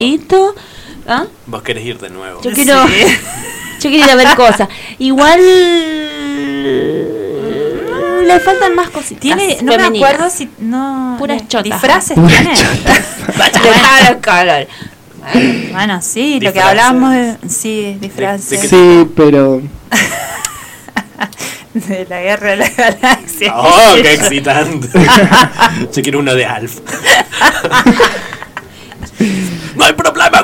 ¿Ah? Vos querés ir de nuevo. Yo quiero ir a ver cosas. Igual le faltan más cositas. Tiene, no femeninas. me acuerdo si no puras chotas. disfraces Puras tiene. Bueno, sí, lo que Disfraces. hablábamos de, sí, disfraces. ¿De qué Sí, pero De la guerra de la galaxia. ¡Oh, qué excitante! Yo quiero uno de Alf. ¡No hay problema!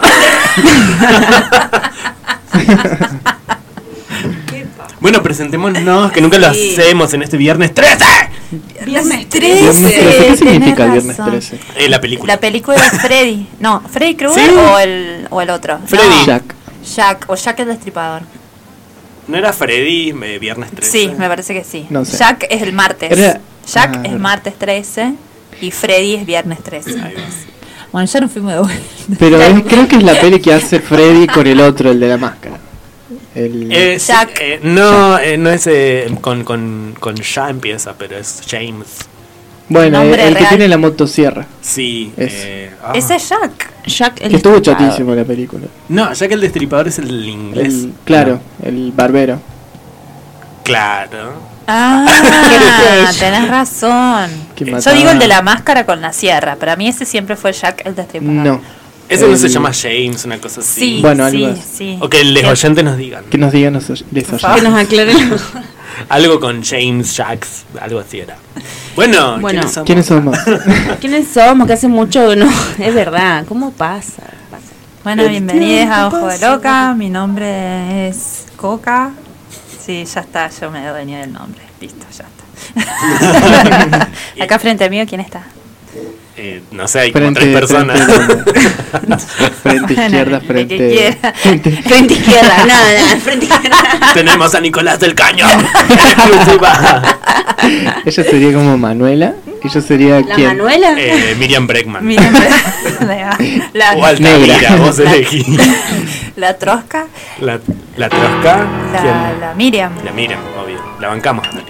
Bueno, presentémonos, que nunca lo hacemos en este viernes 13. Viernes 13. Viernes 13, ¿qué tenés significa el viernes razón. 13? La película. La película de Freddy. No, ¿Freddy Krueger Sí. o el otro? Freddy. No, Jack. Jack el Destripador. ¿No era Freddy viernes 13? Sí, me parece que sí. No sé. Jack es el martes. Era- Jack Ah, es martes 13 y Freddy es viernes 13. Ahí va. Bueno, ya no fuimos de vuelta. Pero creo que es la peli que hace Freddy con el otro, el de la máscara. El Jack. No es con ya empieza, pero es James. bueno, nombre el que real. tiene la motosierra. Sí. Ese. Ese es Jack. Jack el Que estuvo Destripador. chatísimo la película. No, ya que el Destripador es el inglés. Claro, el barbero. Claro. Ah, ¿Qué tenés razón. Que Yo mataba- digo el de la máscara con la sierra. Para mí ese siempre fue Jack el Destripador. No. Ese no se El- llama James, una cosa así. Sí, Bueno, algo sí, así. sí. O que los oyentes nos digan. Que nos digan los Que nos aclaren. Algo con James, Jacks, algo así era. Bueno, Bueno. ¿Quiénes somos? ¿Quiénes somos? Que hace mucho no. Es verdad. ¿Cómo pasa? Bueno, bienvenidos a Ojo de Loca. Mi nombre es Coca. Sí, ya está, yo me adueñé del nombre. Listo, ya está. Acá frente a mí, ¿quién está? No sé, hay como tres personas. Frente izquierda, El que frente. quiera. Frente izquierda. Nada, frente izquierda. Tenemos a Nicolás del Caño. Exclusiva. Ella sería como Manuela. Y yo sería ¿La quién. Manuela? Miriam Breckman. Mira, O Altamira, Negra. vos elegís. la Trosca, La Trosca. ¿Quién? la Miriam. La Miriam, obvio. La bancamos, Natalia.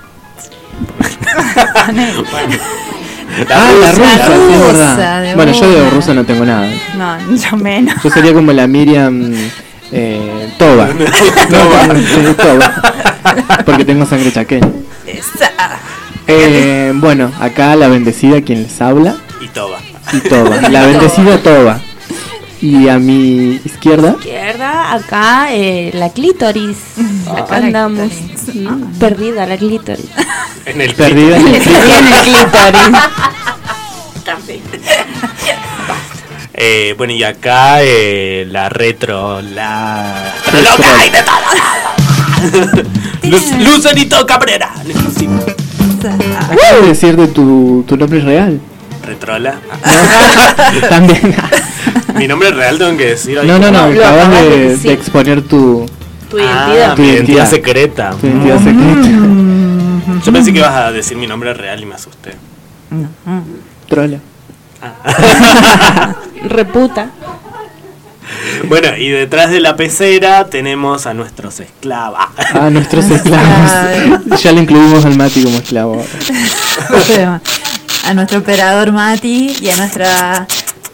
Bueno. La rusa, sí, es rusa, verdad. de Bueno, yo de una. rusa no tengo nada. No, yo menos. Yo sería como la Miriam Toba. No, Toba. Porque tengo sangre chaqueña. Esa. Bueno, acá la bendecida quien les habla. Y Toba. Y Toba. La bendecida Toba. Y a mi izquierda. Izquierda, acá la clítoris. Acá la andamos. clítoris. Perdida la clítoris. En el Perdida en el Tiene clítoris. bueno, y acá la retro, la loca y de todo. Lucerito Cabrera. Acabas de decir de tu nombre real. Retrola. También. Mi nombre real tengo que decir. No, Lo acabas acabas de de decir. exponer tu Tu identidad. Mi identidad identidad. secreta. identidad secreta. Yo pensé que ibas a decir mi nombre real y me asusté. Trola. Reputa. Bueno, y detrás de la pecera tenemos a nuestros esclavos. A nuestros esclavos. Ya le incluimos al Mati como esclavo. A nuestro operador Mati y a nuestra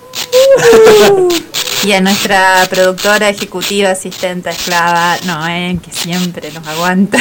productora ejecutiva, asistente, esclava Noé, que siempre nos aguanta.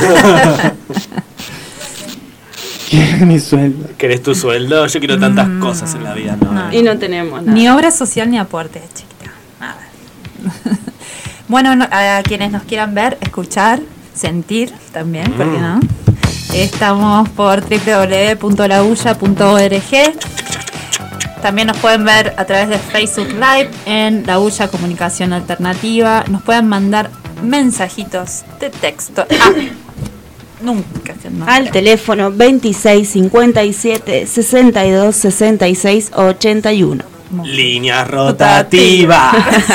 Quiero mi sueldo. ¿Querés tu sueldo? Yo quiero tantas cosas en la vida, ¿no? Y no tenemos nada. Ni obra social ni aportes, chiquita. Nada. Bueno, a quienes nos quieran ver, escuchar, sentir también, ¿por qué no? Estamos por www.laulla.org. También nos pueden ver a través de Facebook Live en La Ulla Comunicación Alternativa. Nos pueden mandar mensajitos de texto. Nunca. No. Al teléfono 26 57 62 66 81. Líneas rotativas.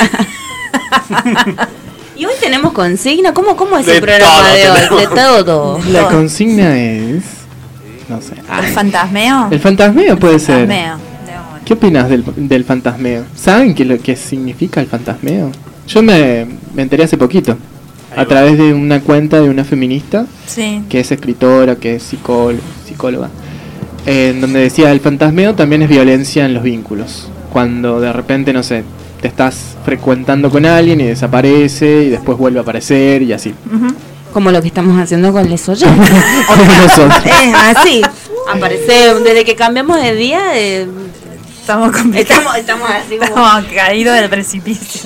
Y hoy tenemos consigna. ¿Cómo es De el programa todo de hoy? tenemos. De todo. La consigna es. No sé. ¿El fantasmeo? El fantasmeo puede ser. Fantasmeo. ¿Qué opinas del fantasmeo? ¿Saben qué lo que significa el fantasmeo? Yo me enteré hace poquito. Ahí A va. través de una cuenta de una feminista Sí. que es escritora, que es psicóloga, en donde decía el fantasmeo también es violencia en los vínculos. Cuando de repente, no sé, te estás frecuentando con alguien y desaparece y después vuelve a aparecer y así. Como lo que estamos haciendo con Les Oyentes. Como nosotros. Es así. Aparece, desde que cambiamos de día, Estamos estamos así como... Estamos caídos del precipicio.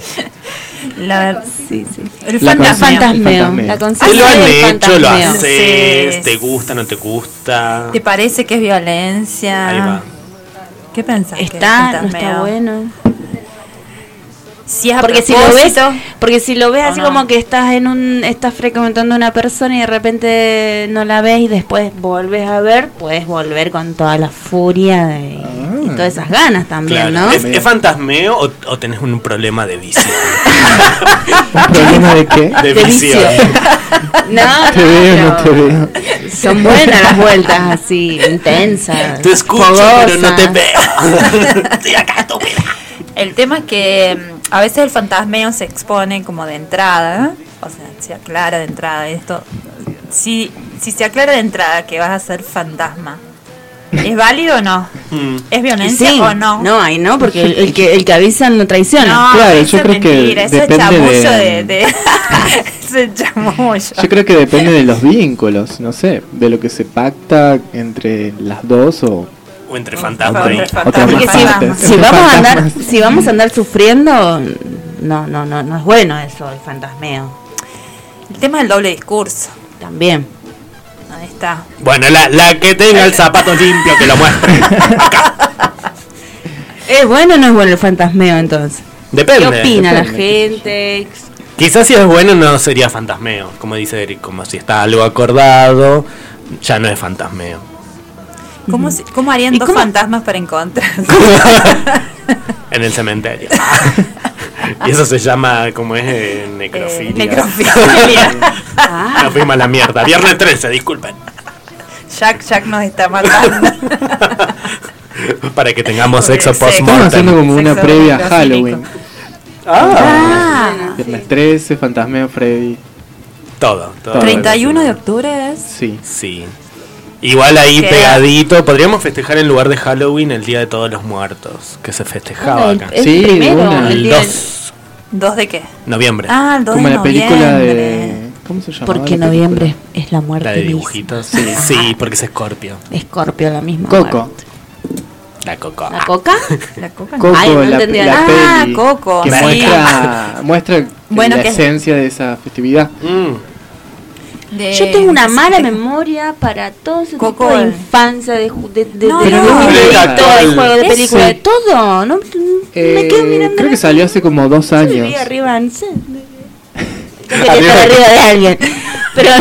Sí, sí. El La fantasmeo. fantasmeo. La ¿Te conciencia lo han del hecho? ¿Lo fantasmeo. haces? Sí. ¿Te gusta? ¿No te gusta? ¿Te parece que es violencia? Ahí va. ¿Qué pensás? que es Está, no fantasmeo? está bueno. Si es a Porque si lo ves, propósito, porque si lo ves ¿o así no? como que estás frecuentando a una persona y de repente no la ves y después volves a ver, puedes volver con toda la furia y todas esas ganas también, Claro. ¿no? ¿Es fantasmeo o tenés un problema de visión? ¿Un problema de qué? De De visión. No, Te veo, no te pero veo. son buenas las vueltas así, intensas. Te escucho, pero no te veo. Estoy acá, estúpida. el tema es que a veces el fantasmeo se expone como de entrada, o sea, se aclara de entrada esto. Si se aclara de entrada que vas a ser fantasma, ¿es válido o no? ¿Es violencia Sí, o no? no, ahí no, porque el que avisa no traiciona. No, Claro, eso yo es creo que mentira, eso es depende chamullo de- de eso es chamullo. Yo creo que depende de los vínculos, no sé, de lo que se pacta entre las dos o O entre fantasmas ahí. otra Porque más si, parte. si vamos a andar sufriendo, no es bueno eso, el fantasmeo. El tema del doble discurso. También. Ahí está. Bueno, la que tenga el zapato limpio, que lo muestre. ¿Es bueno o no es bueno el fantasmeo entonces? Depende. ¿Qué opina la depende. gente? Quizás si es bueno no sería fantasmeo, como dice Eric, como si está algo acordado, ya no es fantasmeo. ¿Cómo harían ¿Y dos cómo? fantasmas para encontrarse? En el cementerio. Y eso se llama, como es, necrofilia. Necrofilia. Ah, Nos fuimos a la mierda. Viernes 13, disculpen. Jack nos está matando. Para que tengamos Porque sexo sexo. estamos haciendo post-mortem. como una Sexo previa a necrofílico. Halloween. ah, Viernes 13, Fantasmeo, Freddy. Todo. 31 de octubre es. Sí. Sí. Igual ahí ¿Qué? pegadito, podríamos festejar en lugar de Halloween el Día de Todos los Muertos, que se festejaba acá. el Sí, primero, una. el El día 2 ¿2 de qué? noviembre. Ah, el 2 Como de la película noviembre. de... ¿Cómo se llama? porque noviembre es la muerte La de misma. dibujitos. Sí, porque es Escorpio. Escorpio, la misma Coco. muerte. La coco. ¿La coca? La coca. Coco, Ay, no la entendía la nada. peli. Coco, Que sí. muestra Bueno, la que- esencia de esa festividad. Yo tengo una mala memoria para todo ese Coco, tipo de el- infancia, de No, de no, videíto, no. de juego de Eso. película, de todo. No, me quedo mirando. Creo que salió hace como 2 Yo años. vivía arriba, no sé. Arriba. Arriba de alguien. Pero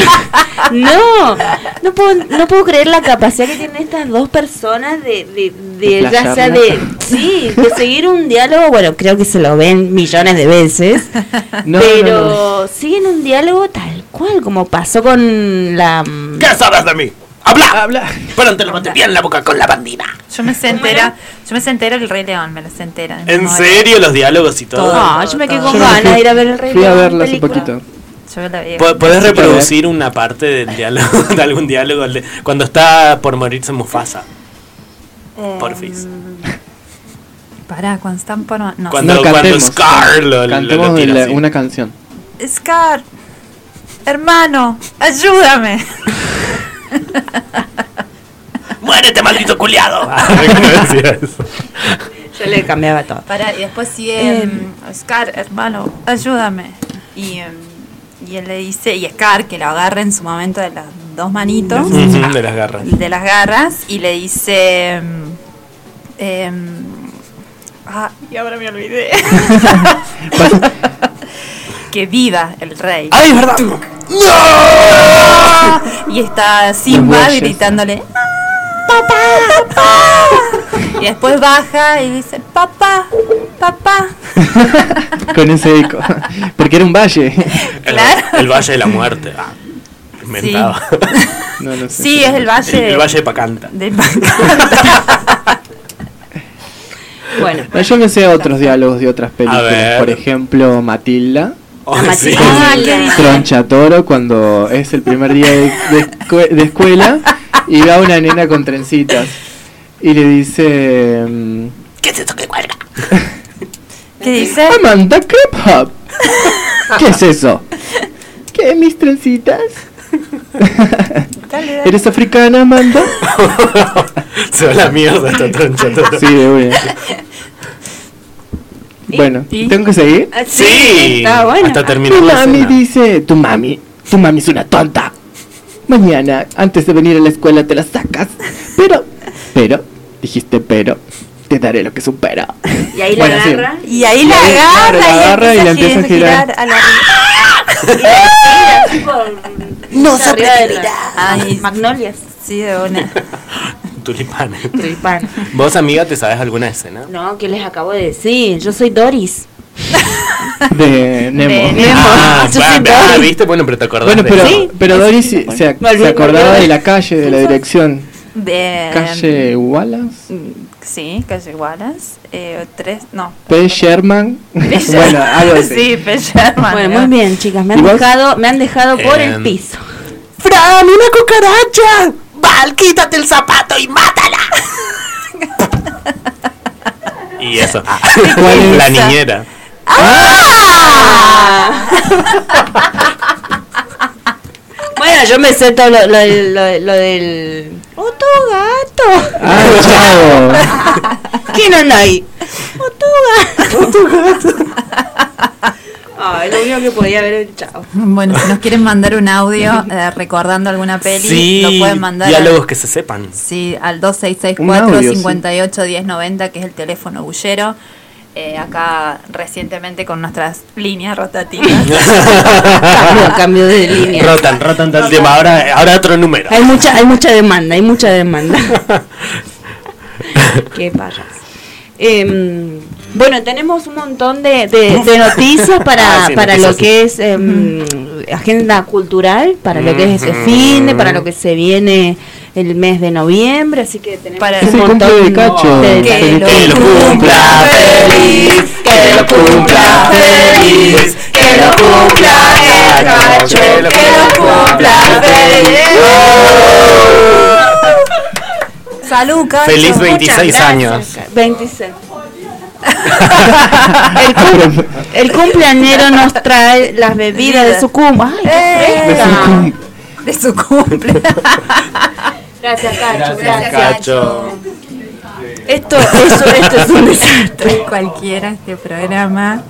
no puedo creer la capacidad que tienen estas dos personas de ya sea playarla. de seguir un diálogo. Bueno, creo que se lo ven millones de veces. No, pero no, no. siguen un diálogo tal cual, como pasó con la... ¿Qué sabes de mí? ¡Habla! Habla. Pero te lo metí bien la boca con la bandina. Yo me sé entera el Rey León, me lo sé entera. de ¿En memoria. serio los diálogos y todo? No, yo me quedé con Yo no ganas de ir a ver el Rey Fui a León, verla hace película. poquito. Yo la vi. ¿Podés Sí, reproducir una parte del diálogo, de algún diálogo? Cuando está por morirse Mufasa. Porfis. Pará, cuando están por... No. Cuando- No, cantemos. Scar lo Cantemos tira así. una canción. Scar, hermano, ayúdame. ¡Muérete, maldito culiado! ¿Cómo decía eso? Yo le cambiaba todo. Pará, y después sigue Scar, hermano, ayúdame. Y él le dice, y Scar, que lo agarra en su momento de las dos manitos, Ujú, de las garras. y le dice... y ahora me olvidé. Que viva el rey. ¡Ay, es verdad! Y está Simba bueyes. gritándole, papá, papá. Y después baja y dice, papá, papá. Con ese eco. Porque era un valle. Claro. El Valle de la Muerte. Ah, inventado. No, no sé. Sí, es el valle. El Valle de Pacanta. de Bueno, No, yo me sé otros diálogos de otras A películas. ver. Por ejemplo, Matilda. Ay, sí. Ah, ¿qué dice? Tronchatoro cuando es el primer día de escuela y ve a una nena con trencitas y le dice ¿Qué es esto que cuelga? ¿Qué dice? Amanda Crep Hop. ¿Qué es eso? ¿Qué, mis trencitas? Dale. ¿Eres africana, Amanda? Se va la mierda esta troncha. Sí, muy bien. Bueno, ¿Y? ¿tengo que seguir? Ah, Sí, está bueno. hasta terminar Tu la mami escena. dice, tu mami es una tonta. Mañana, antes de venir a la escuela, te la sacas. Pero, dijiste pero, te daré lo que es un pero. Y ahí Bueno, la sí. agarra. Y ahí Y la ahí, agarra, claro, la agarra y la empieza a girar. a la No se de Ay. magnolias. Sí, de una. Tulipanes. Tulipán. ¿Vos, amiga, te sabes alguna escena? No, ¿qué les acabo de decir? Yo soy Doris. De Nemo. De Nemo. Yo soy Doris. ¿viste? Bueno, pero te acordás Bueno, de pero, eso. Sí. pero Doris se acordaba de la calle, de la dirección. De Calle Wallace, Sí, calle Wallace. 3, no. P. Sherman. Bueno, algo así. Sí, P. Sherman. Bueno, muy bien, chicas. Me ¿Y vos? han dejado por el piso. ¡Fran, una cucaracha! ¡Val, quítate el zapato y mátala! Y eso. ¿Cuál es La esa? niñera. Bueno, yo me sé todo lo del... ¡Otro gato! Ah, chavo. ¿Quién anda ahí? ¡Otro gato! Ay, lo único que podía ver el chavo. Bueno, si nos quieren mandar un audio recordando alguna peli, Sí, lo pueden mandar diálogos que se sepan. sí, al Un audio, 2664-58-1090, que es el teléfono bullero. Acá recientemente con nuestras líneas rotativas. Cambio de línea. Rotan todo el tiempo. Ahora otro número. Hay mucha demanda. Qué payas. Bueno, tenemos un montón de noticias para noticias, lo sí. que es agenda cultural, para lo que es ese fin, para lo que se viene el mes de noviembre, así que tenemos Para- un Es el montón cumple de Cacho. Que lo cumpla feliz, que lo cumpla feliz, que lo cumpla Cacho, que lo cumpla feliz. Salud, Cacho. Feliz Muchas 26 gracias, años. 26. El cumpleañero nos trae las bebidas de su cumple. ¡Ay, qué fresca! De su cumple. Gracias, Cacho. Gracias, Cacho. Esto es un desastre. Cualquiera este programa.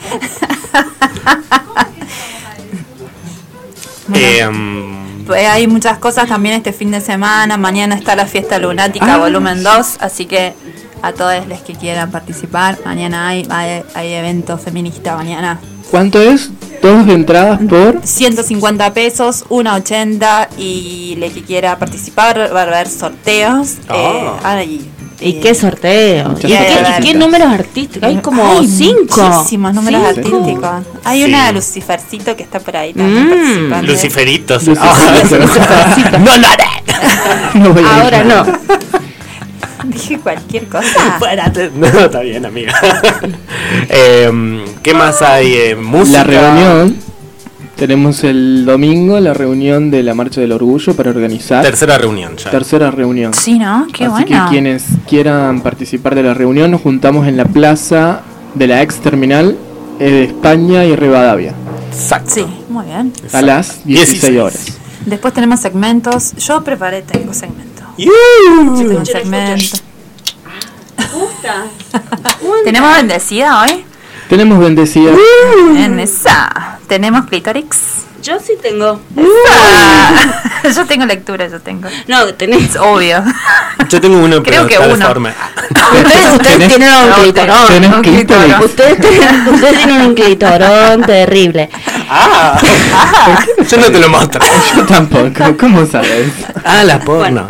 Pues hay muchas cosas también este fin de semana. Mañana está la fiesta lunática volumen 2, así que a todos los que quieran participar, mañana hay evento feminista mañana. ¿Cuánto es? Dos entradas por 150 pesos, 1.80, y el que quiera participar va a haber sorteos. ¿Y qué sorteo? Muchas ¿Y sorpresas. qué números artísticos? Hay como 5. Muchísimos números 5. artísticos. Hay Sí. una de Lucifercito que está por ahí también participando. Luciferitos. Luciferito. No lo haré. No voy a ir. Ahora no. Dije cualquier cosa. Fuérate. No, está bien, amiga. ¿Qué más hay? Música. La reunión. Tenemos el domingo la reunión de la Marcha del Orgullo para organizar. Tercera reunión ya. Tercera reunión. Sí, ¿no? Qué Así bueno. que quienes quieran participar de la reunión nos juntamos en la plaza de la ex terminal de España y Rivadavia Exacto. Sí, muy bien. a las 16 horas. Después tenemos segmentos. Yo tengo segmento. Yo tengo un segmento. ¿Tenemos bendecida hoy? Tenemos bendecida. En esa. ¿Tenemos clítorix? Yo sí tengo. Yo tengo lectura, yo tengo. No, tenés. Es obvio. Yo tengo uno, Creo pero que está uno. deforme. Ustedes tienen un clitorón. ¿Tenés un clítoris? clitorón. Ustedes tienen un clitorón terrible. Yo no te lo muestro. Yo tampoco. ¿Cómo sabes? La porno.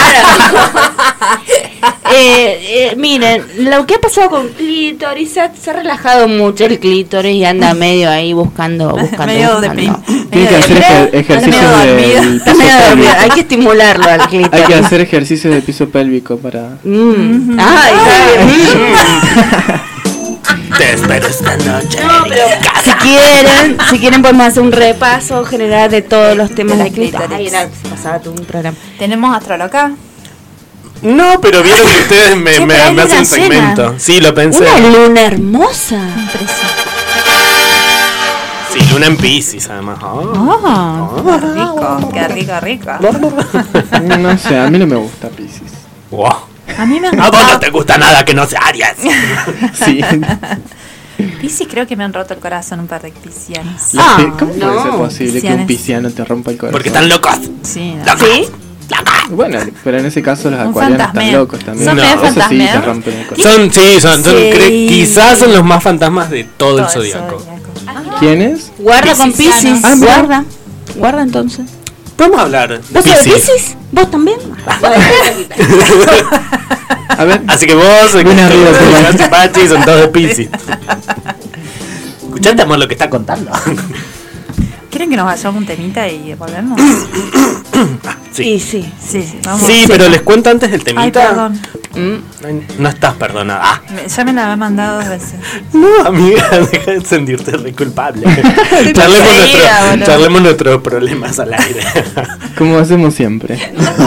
Miren, lo que ha pasado con clítoris, se ha relajado mucho el clítoris y anda medio ahí buscando. Medio de buscando. Tiene que hacer ejercicios medio dormido. del Está piso medio dormido, pélvico. hay que estimularlo al clítoris. Hay que hacer ejercicios de piso pélvico para... Ay, Te espero esta noche. si quieren podemos hacer un repaso general de todos los temas De la de clítoris. clítoris. Ay, era pasaba todo un programa. Tenemos Astroloca. No, pero vieron que ustedes me Che, pero hay hacen luna segmento. llena. Sí, lo pensé. Una luna hermosa. Impresionante. Sí, luna en Piscis, además. Qué rico, rico. No sé, a mí no me gusta Piscis. Wow. A mí me han A vos no gustado. te gusta nada que no sea Aries. Sí. Piscis, creo que me han roto el corazón un par de piscianos. ¿Cómo no. puede ser posible que Piscianes. un pisciano te rompa el corazón? Porque están locos. Sí, no. Locos. ¿Sí? Bueno, pero en ese caso los Un acuarianos están fantasmeo. locos también. Son medio Eso sí fantasmeo. te rompen el corazón. Son Sí. quizás son los más fantasmas de todo el Todo el zodiaco. ¿Quiénes? Guarda con Piscianos. Piscis. mira. Guarda. Guarda entonces. Podemos hablar de ¿Vos sos de Piscis. Piscis? ¿Vos también? A ver, Así que vos, Buena arriba, y Pachi son todos de Piscis. Escuchate, amor, lo que está contando. ¿Quieren que nos vayamos un temita y volvemos? Sí. Sí. Sí, vamos. Sí, pero les cuento antes del Ay, temita. perdón. Ay, no estás perdonada. Ya me la había mandado 2 veces. No, amiga, deja de sentirte re culpable. poseída, boludo. Charlemos nuestros problemas al aire. como hacemos siempre.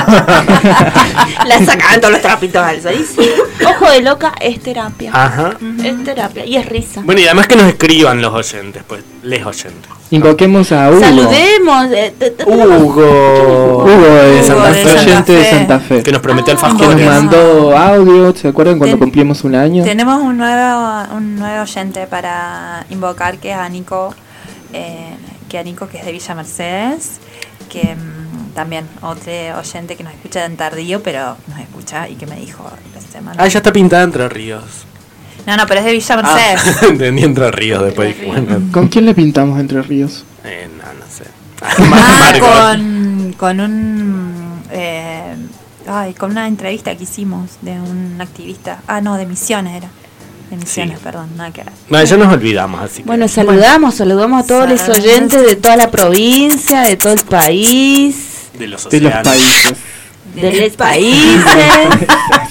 La sacan todos los trapitos al sol. Y sí, ojo de loca es terapia. Ajá. Es terapia y es risa. Bueno, y además que nos escriban los oyentes, pues, les oyentes. Invoquemos a Hugo. Saludemos. Hugo. Hugo es Hugo de Santa oyente de Fe. Santa Fe. Que nos prometió Que nos alfajores. mandó audio, ¿se acuerdan cuando Ten- cumplimos un año? Tenemos un nuevo oyente para invocar, que es Anico, que es de Villa Mercedes, que también otro oyente que nos escucha en tardío, pero nos escucha y que me dijo esta semana. Ah, ya está pintada Entre Ríos. No, pero es de Villa Mercedes. Ah, entendí Entre Ríos después. Dije, bueno, ¿Con quién le pintamos Entre Ríos? no sé. Ah, con un con una entrevista que hicimos de un activista. Ah, no, de Misiones era. De Misiones, Sí. perdón, nada que ver. No, ya nos olvidamos, así que. Bueno, saludamos a todos los oyentes de toda la provincia, de todo el país, de los De los océanos. países. de los países.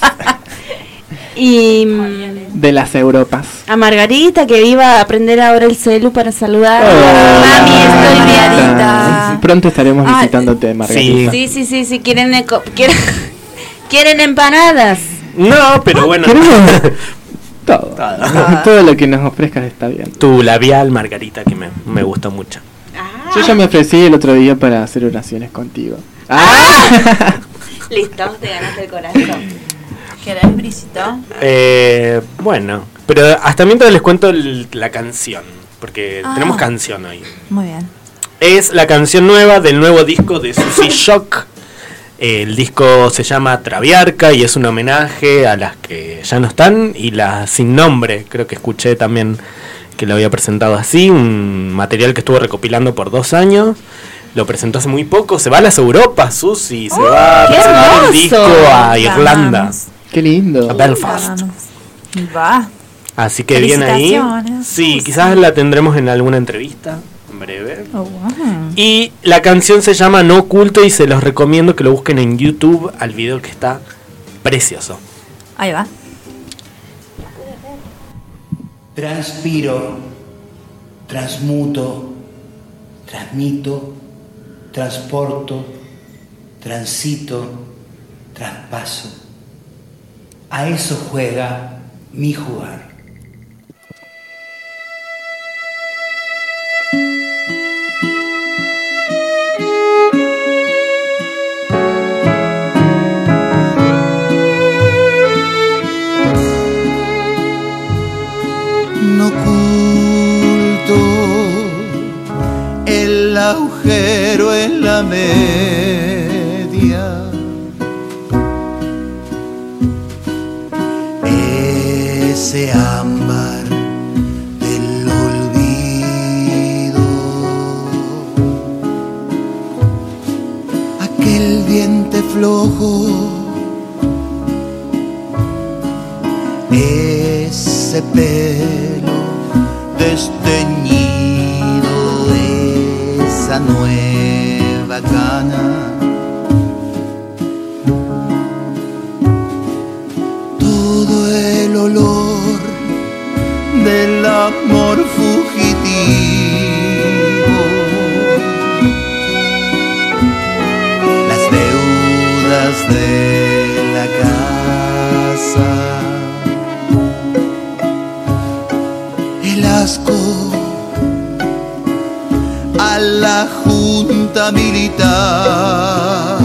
Y De las Europas. a Margarita, que iba a aprender ahora el celu para saludar. Mami, estoy Margarita. bien. Pronto estaremos Ah, visitándote, Margarita. Sí, quieren empanadas. No, pero bueno. Queremos todo. Todo. Todo lo que nos ofrezcas está bien. Tu labial, Margarita, que me gustó mucho. Yo ya me ofrecí el otro día para hacer oraciones contigo. Listo, te ganaste el corazón. ¿Querés, Brisito? Bueno, pero hasta mientras les cuento la canción, porque tenemos canción hoy. Muy bien. Es la canción nueva del nuevo disco de Susie Shock. El disco se llama Traviarca y es un homenaje a las que ya no están y las sin nombre. Creo que escuché también que lo había presentado así, un material que estuvo recopilando por 2 años. Lo presentó hace muy poco. Se va a las Europas, Susie. Se va a qué presentar el hermoso. disco a Irlanda, Vamos. Qué lindo. a Belfast. Vamos. Va. Así que viene ahí. Felicitaciones. Sí, quizás la tendremos en alguna entrevista en breve. Oh, wow. Y la canción se llama No Oculto y se los recomiendo que lo busquen en YouTube al video que está precioso. Ahí va. Transpiro, transmuto, transmito, transporto, transito, traspaso. A eso juega mi jugar. No oculto el agujero en la media. Ese ámbar del olvido. Aquel diente flojo. Ese pelo desteñido, esa nueva cana, todo el olor del amor fugitivo, las deudas de la casa. conozco a la junta militar.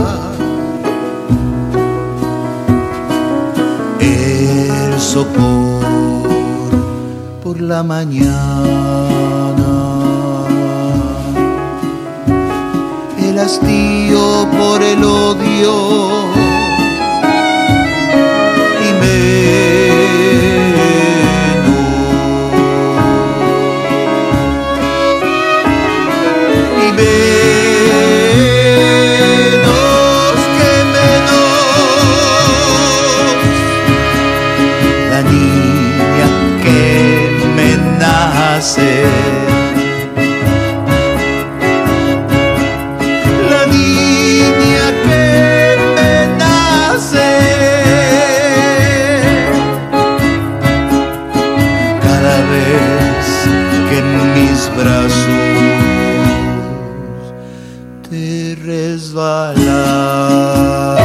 El sopor por la mañana, el hastío por el odio y menos que menos la niña que me nace, la niña que me nace, cada vez que en mis brazos te resbalas,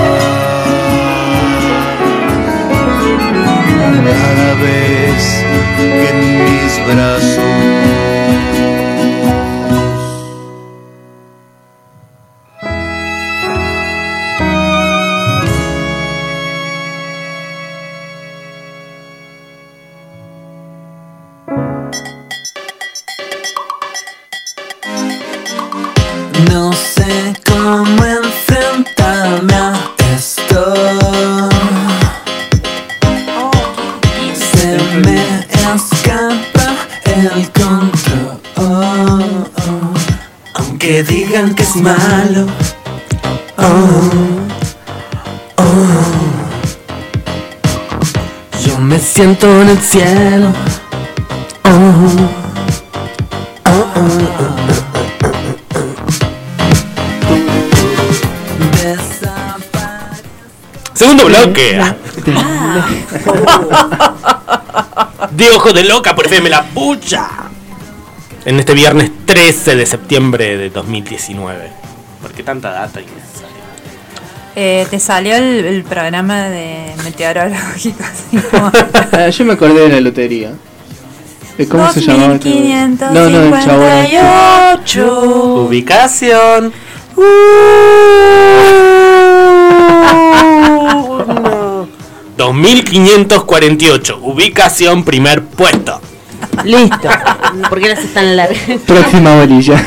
cada vez que en mis brazos No sé cómo enfrentarme a esto. Se me escapa el control. Aunque digan que es malo. Yo me siento en el cielo. Segundo bloque. De Ojo de Loca por FM La Pucha. En este viernes 13 de septiembre de 2019. ¿Por qué tanta data innecesaria? Te salió el programa de meteorológico. Así como Yo me acordé de la lotería. ¿Cómo se llamaba? 2558. Ubicación. No. 2548. Ubicación, primer puesto. Listo. ¿Por qué las están largas? Próxima bolilla.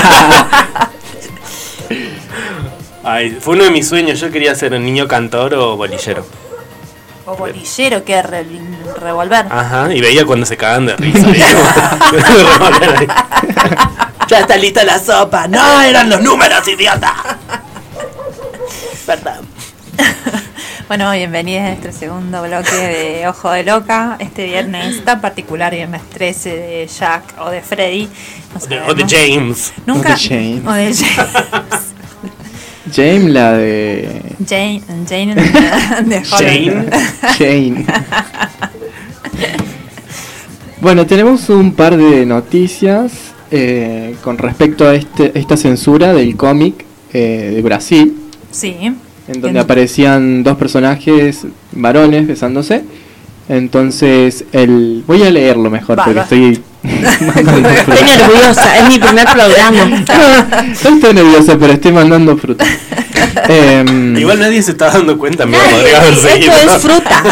Ay, fue uno de mis sueños. Yo quería ser un niño cantor o bolillero. O bolillero, que revolver. Ajá, y veía cuando se cagaban de risa. Ya está lista la sopa. No, eran los números, idiota. Perdón. Bueno, bienvenidos a nuestro segundo bloque de Ojo de Loca. Este viernes tan particular, viernes 13 de Jack o de Freddy. No O de James. Nunca. O de James. O de James. James, la de... Jane de Holland. Jane. Bueno, tenemos un par de noticias con respecto a esta censura del cómic de Brasil. Sí. En donde aparecían dos personajes varones besándose. Entonces, voy a leerlo mejor porque estoy... Estoy nerviosa, es mi primer programa. No estoy nerviosa, pero estoy mandando fruta. Igual nadie se está dando cuenta. Esto es fruta.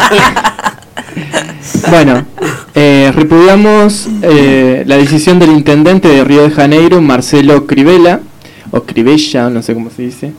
Bueno, repudiamos la decisión del intendente de Río de Janeiro, Marcelo Crivella, o Crivella, no sé cómo se dice.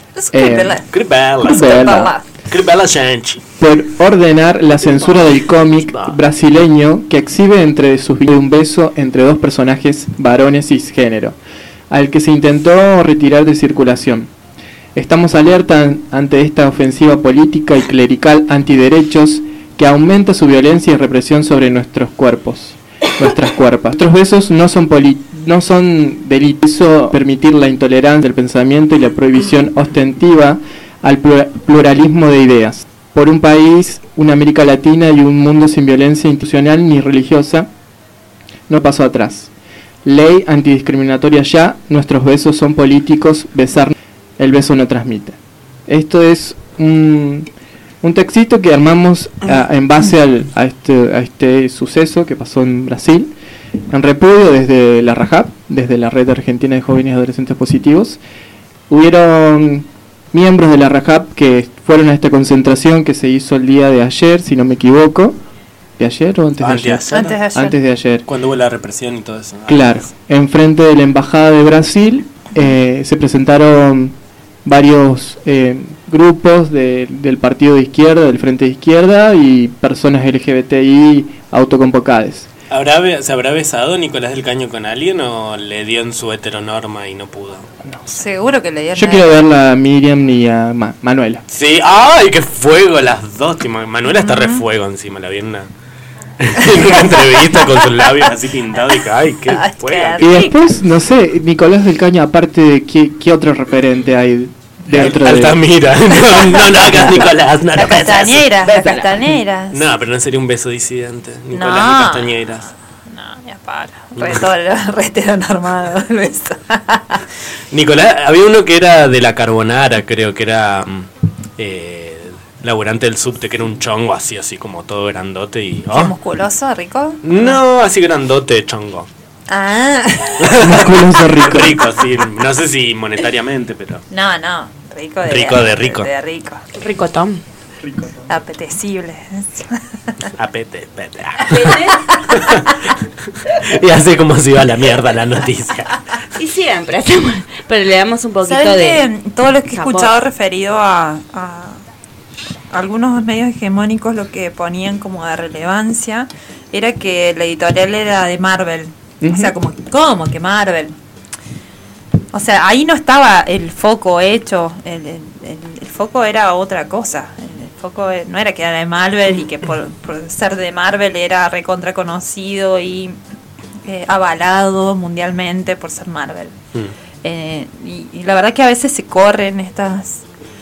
Cribella Sanchi. Por ordenar la censura del cómic brasileño que exhibe entre sus un beso entre dos personajes varones cisgénero, al que se intentó retirar de circulación. Estamos alerta ante esta ofensiva política y clerical antiderechos que aumenta su violencia y represión sobre nuestros cuerpos, nuestras cuerpas. Nuestros besos no son delitos. Permitir la intolerancia del pensamiento y la prohibición ostentiva al pluralismo de ideas. Por un país, una América Latina y un mundo sin violencia institucional ni religiosa, no pasó atrás. Ley antidiscriminatoria ya, nuestros besos son políticos, besar, el beso no transmite. Esto es un textito que armamos en base a este suceso que pasó en Brasil, En repudio desde la RAJAP, desde la Red Argentina de Jóvenes y Adolescentes Positivos, hubieron miembros de la RAJAP que fueron a esta concentración que se hizo el día de ayer, si no me equivoco. ¿De ayer o antes de ayer? Antes de ayer. Cuando hubo la represión y todo eso. Claro, enfrente de la Embajada de Brasil se presentaron varios grupos del partido de izquierda, del Frente de Izquierda, y personas LGBTI autoconvocadas. ¿Se habrá besado Nicolás del Caño con alguien o le dio en su heteronorma y no pudo? No sé. Seguro que le dieron. Yo quiero verla a Miriam y a Manuela. Sí, ¡ay, qué fuego las dos! Manuela está re fuego encima, la vi en una entrevista con sus labios así pintados y que ¡ay, qué fuego! Y después, no sé, Nicolás del Caño, aparte de qué otro referente hay dentro de... Altamira, no hagas Nicolás, no La lo besas. Castañera, la Castañera. No, pero no sería un beso disidente, Nicolás No. de Castañeras. No, ya para. Re heteronormado el beso. Nicolás, había uno que era de la Carbonara, creo que era laburante del subte, que era un chongo así como todo grandote y... ¿Qué musculoso, rico? No, así grandote, chongo. Ah. Musculoso rico. Rico, sí, no sé si monetariamente, pero... No, rico de Rico de rico. De rico. Ricotón. Apetecible. Apete. Y así como se iba a la mierda la noticia. Y siempre hacemos, pero le damos un poquito ¿Sabes de... que todo lo que he sabor. escuchado referido a algunos medios hegemónicos, lo que ponían como de relevancia era que la editorial era de Marvel? O sea, ¿cómo que Marvel? O sea, ahí no estaba el foco hecho, el foco era otra cosa. El foco no era que era de Marvel y que por ser de Marvel era recontra conocido y avalado mundialmente por ser Marvel. Y la verdad que a veces se corren estas...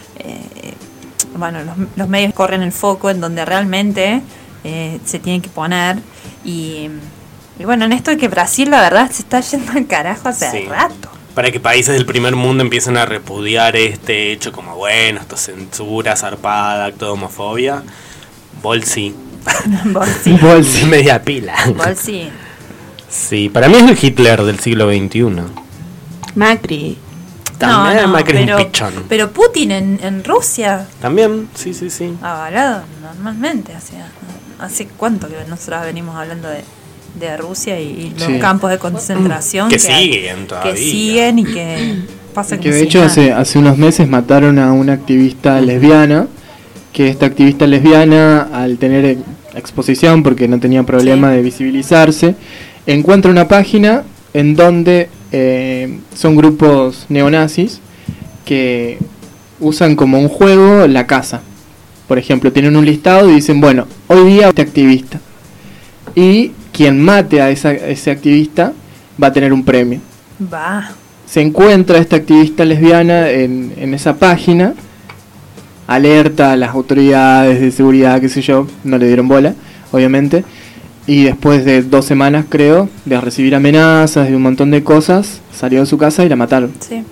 los medios corren el foco en donde realmente se tienen que poner. Y bueno, en esto de que Brasil la verdad se está yendo al carajo hace rato. Para que países del primer mundo empiecen a repudiar este hecho como, bueno, esto es censura, zarpada, acto de homofobia. Bolsi. Bolsi. Media pila. Bolsi. Sí, para mí es el Hitler del siglo XXI. Macri. También Macri es un pichón. Pero Putin en Rusia. También, sí. Avalado normalmente. ¿Hace cuánto que nosotros venimos hablando de Rusia y los campos de concentración que siguen todavía? Que siguen y que pasan que de hecho hace unos meses mataron a una activista lesbiana, que esta activista lesbiana, al tener exposición porque no tenía problema de visibilizarse, encuentra una página en donde son grupos neonazis que usan como un juego la casa. Por ejemplo, tienen un listado y dicen, bueno, hoy día este activista, y quien mate a ese activista va a tener un premio. Se encuentra esta activista lesbiana en esa página, alerta a las autoridades de seguridad, qué sé yo, no le dieron bola, obviamente, y después de 2 semanas, creo, de recibir amenazas y un montón de cosas, salió de su casa y la mataron. Sí.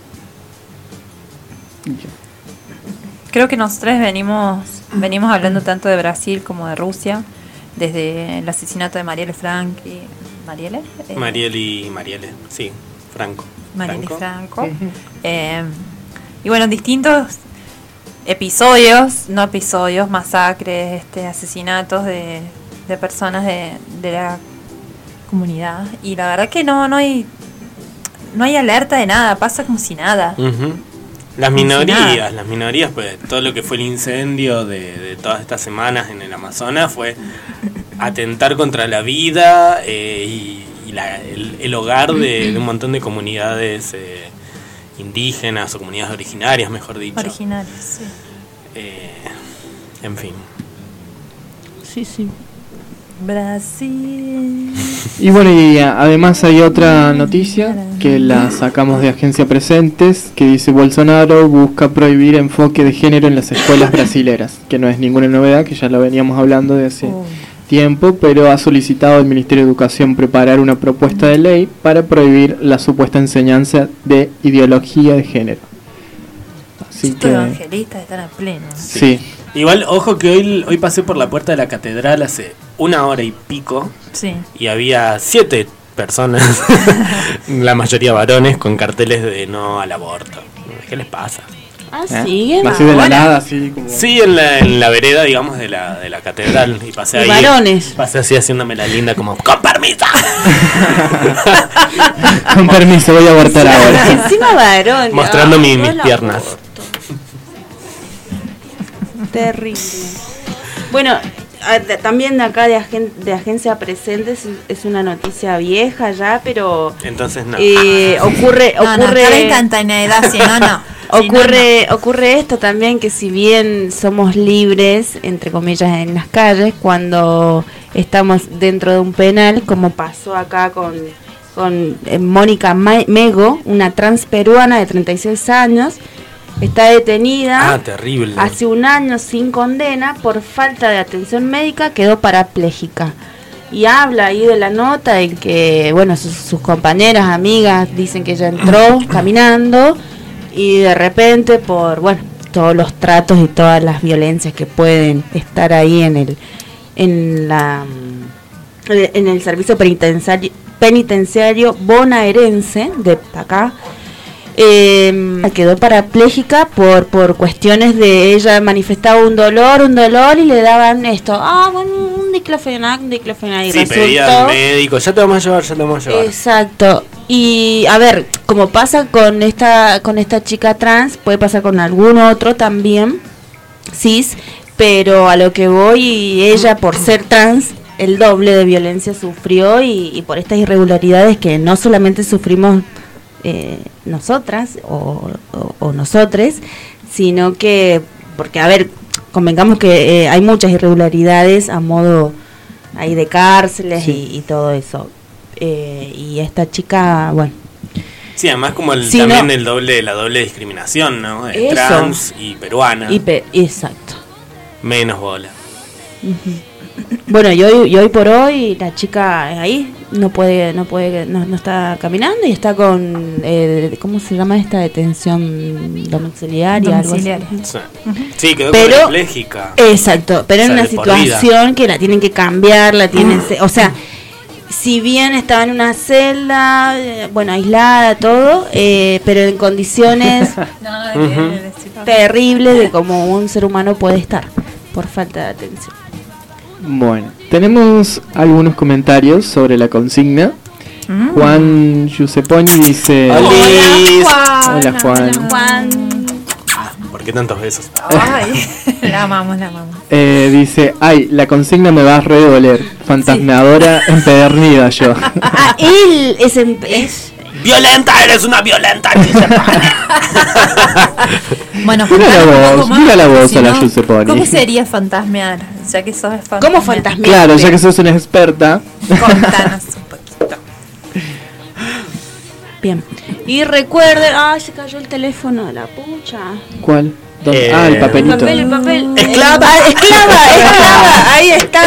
Creo que nosotros venimos hablando tanto de Brasil como de Rusia, desde el asesinato de Marielle Franco. ¿Marielle? Marielle, sí, Franco. Marielle Franco. Y bueno, distintos masacres, asesinatos de personas de la comunidad. Y la verdad que no hay alerta de nada, pasa como si nada. Las minorías, pues todo lo que fue el incendio de todas estas semanas en el Amazonas fue atentar contra la vida y el hogar de un montón de comunidades indígenas o comunidades originarias, mejor dicho. Originarias, sí. En fin. Sí. Brasil. Y bueno, y además hay otra noticia que la sacamos de Agencia Presentes, que dice: Bolsonaro busca prohibir enfoque de género en las escuelas brasileras, que no es ninguna novedad, que ya lo veníamos hablando de hace tiempo, pero ha solicitado al Ministerio de Educación preparar una propuesta de ley para prohibir la supuesta enseñanza de ideología de género. Así Estos evangelistas están a pleno. Sí. Igual, ojo que hoy pasé por la puerta de la catedral hace 1 hora y pico. Sí. Y había 7 personas, la mayoría varones, con carteles de no al aborto. ¿Qué les pasa? Ah, siguen. Así de la nada, así como... Sí, en la vereda, digamos, de la catedral. Y pasé Y ahí. varones. Pasé así haciéndome la linda, como, ¡con permiso! Con permiso, voy a abortar ahora. Encima varón. Mostrando Ay, mis no la piernas. aborto. Terrible. Bueno, también de acá de Agencia Presentes es una noticia vieja ya, pero Entonces, no. ocurre No, la instantaneidad, si no, no. ocurre esto también, que si bien somos libres, entre comillas, en las calles, cuando estamos dentro de un penal, como pasó acá con Mónica Mego, una trans peruana de 36 años, está detenida. Ah, terrible. Hace un año sin condena por falta de atención médica, quedó parapléjica. Y habla ahí de la nota en que, bueno, sus compañeras, amigas, dicen que ella entró caminando y de repente por, bueno, todos los tratos y todas las violencias que pueden estar ahí en el servicio penitenciario bonaerense de acá, quedó parapléjica por cuestiones de ella manifestaba un dolor y le daban esto, un diclofenac y Sí, pedía al médico, ya te vamos a llevar. Exacto. Y a ver, como pasa con esta chica trans, puede pasar con algún otro también, cis, pero a lo que voy, ella por ser trans, el doble de violencia sufrió y por estas irregularidades que no solamente sufrimos nosotras o nosotres, sino que, porque a ver, convengamos que hay muchas irregularidades a modo ahí de cárceles y todo eso. Y esta chica, bueno. Sí, además como la doble discriminación, ¿no? Eso. Trans y peruana. Exacto. Menos bola. Bueno, y hoy por hoy la chica ahí no está caminando y está con ¿cómo se llama esta detención domiciliaria? Algo así. Sí, quedó parapléjica. Exacto, pero en una de por vida. situación que la tienen que cambiar, o sea, si bien estaba en una celda, bueno, aislada, todo, pero en condiciones terribles de como un ser humano puede estar por falta de atención. Bueno, tenemos algunos comentarios sobre la consigna. Juan Giusepponi dice... Hola Juan. ¿Por qué tantos besos? Ay, la amamos. Dice, la consigna me va a re doler. Fantasmeadora empedernida yo. Él es ¡Violenta! ¡Eres una violenta! Bueno, mira la voz a la Giusepponi. ¿Cómo sería fantasmear? Ya que sos fantasmear. ¿Cómo fantasmear? Claro, ya que sos una experta. Contanos un poquito. Bien. Y recuerden, se cayó el teléfono de la pucha. ¿Cuál? El papelito. El papel. ¡Esclava! Ahí está.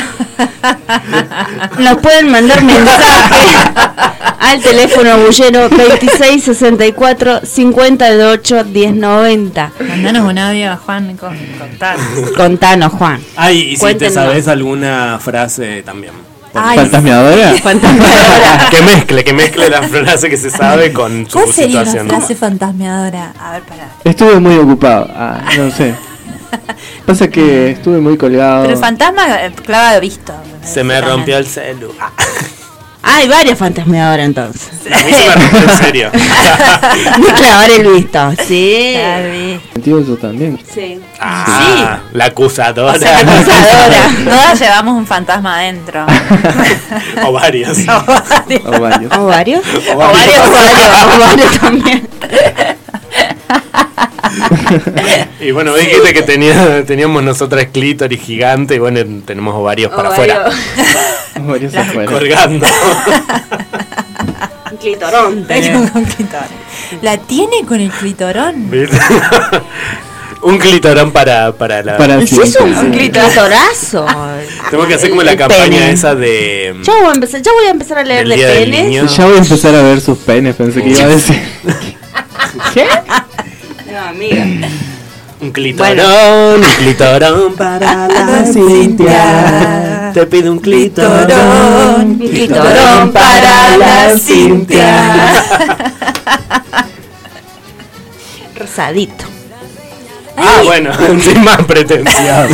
Nos pueden mandar mensajes al teléfono bullero 26 64 58 10 90. Mandanos un audio, Juan, Contanos, Juan. Y si Cuéntenos. te sabes alguna frase también. ¿Fantasmeadora? Que mezcle la frase que se sabe con su ¿Cómo sería situación. una frase fantasmeadora? A ver, pará. Estuve muy ocupado. No sé. Pasa que estuve muy colgado. Pero el fantasma, claro, visto. Se me rompió el celu. Hay varias fantasmeadoras entonces. A mí se me rompió en serio. De clavar el visto. Sí. Sentido eso también. Sí. La acusadora. O sea, la acusadora. Todas llevamos un fantasma adentro. O varios. O varios. ¿O varios? O varios. También. Y bueno, dijiste que teníamos nosotras clítoris gigante y bueno, tenemos ovarios para afuera. Varios afuera. Colgando. Un clitorón. Con clitorón. ¿La tiene con el clitorón? ¿Viste? Un clitorón para la... ¿Es eso? Un clitorazo. Tenemos que hacer como la campaña pene. esa de... Ya voy a empezar a leer del de Día del penes. Niño. Ya voy a empezar a ver sus penes, pensé que iba a decir. ¿Qué? No, amiga. Un clitorón para la Cintia. Te pido un clitorón para la Cintia. Rosadito. Ah, bueno, sin más pretencioso.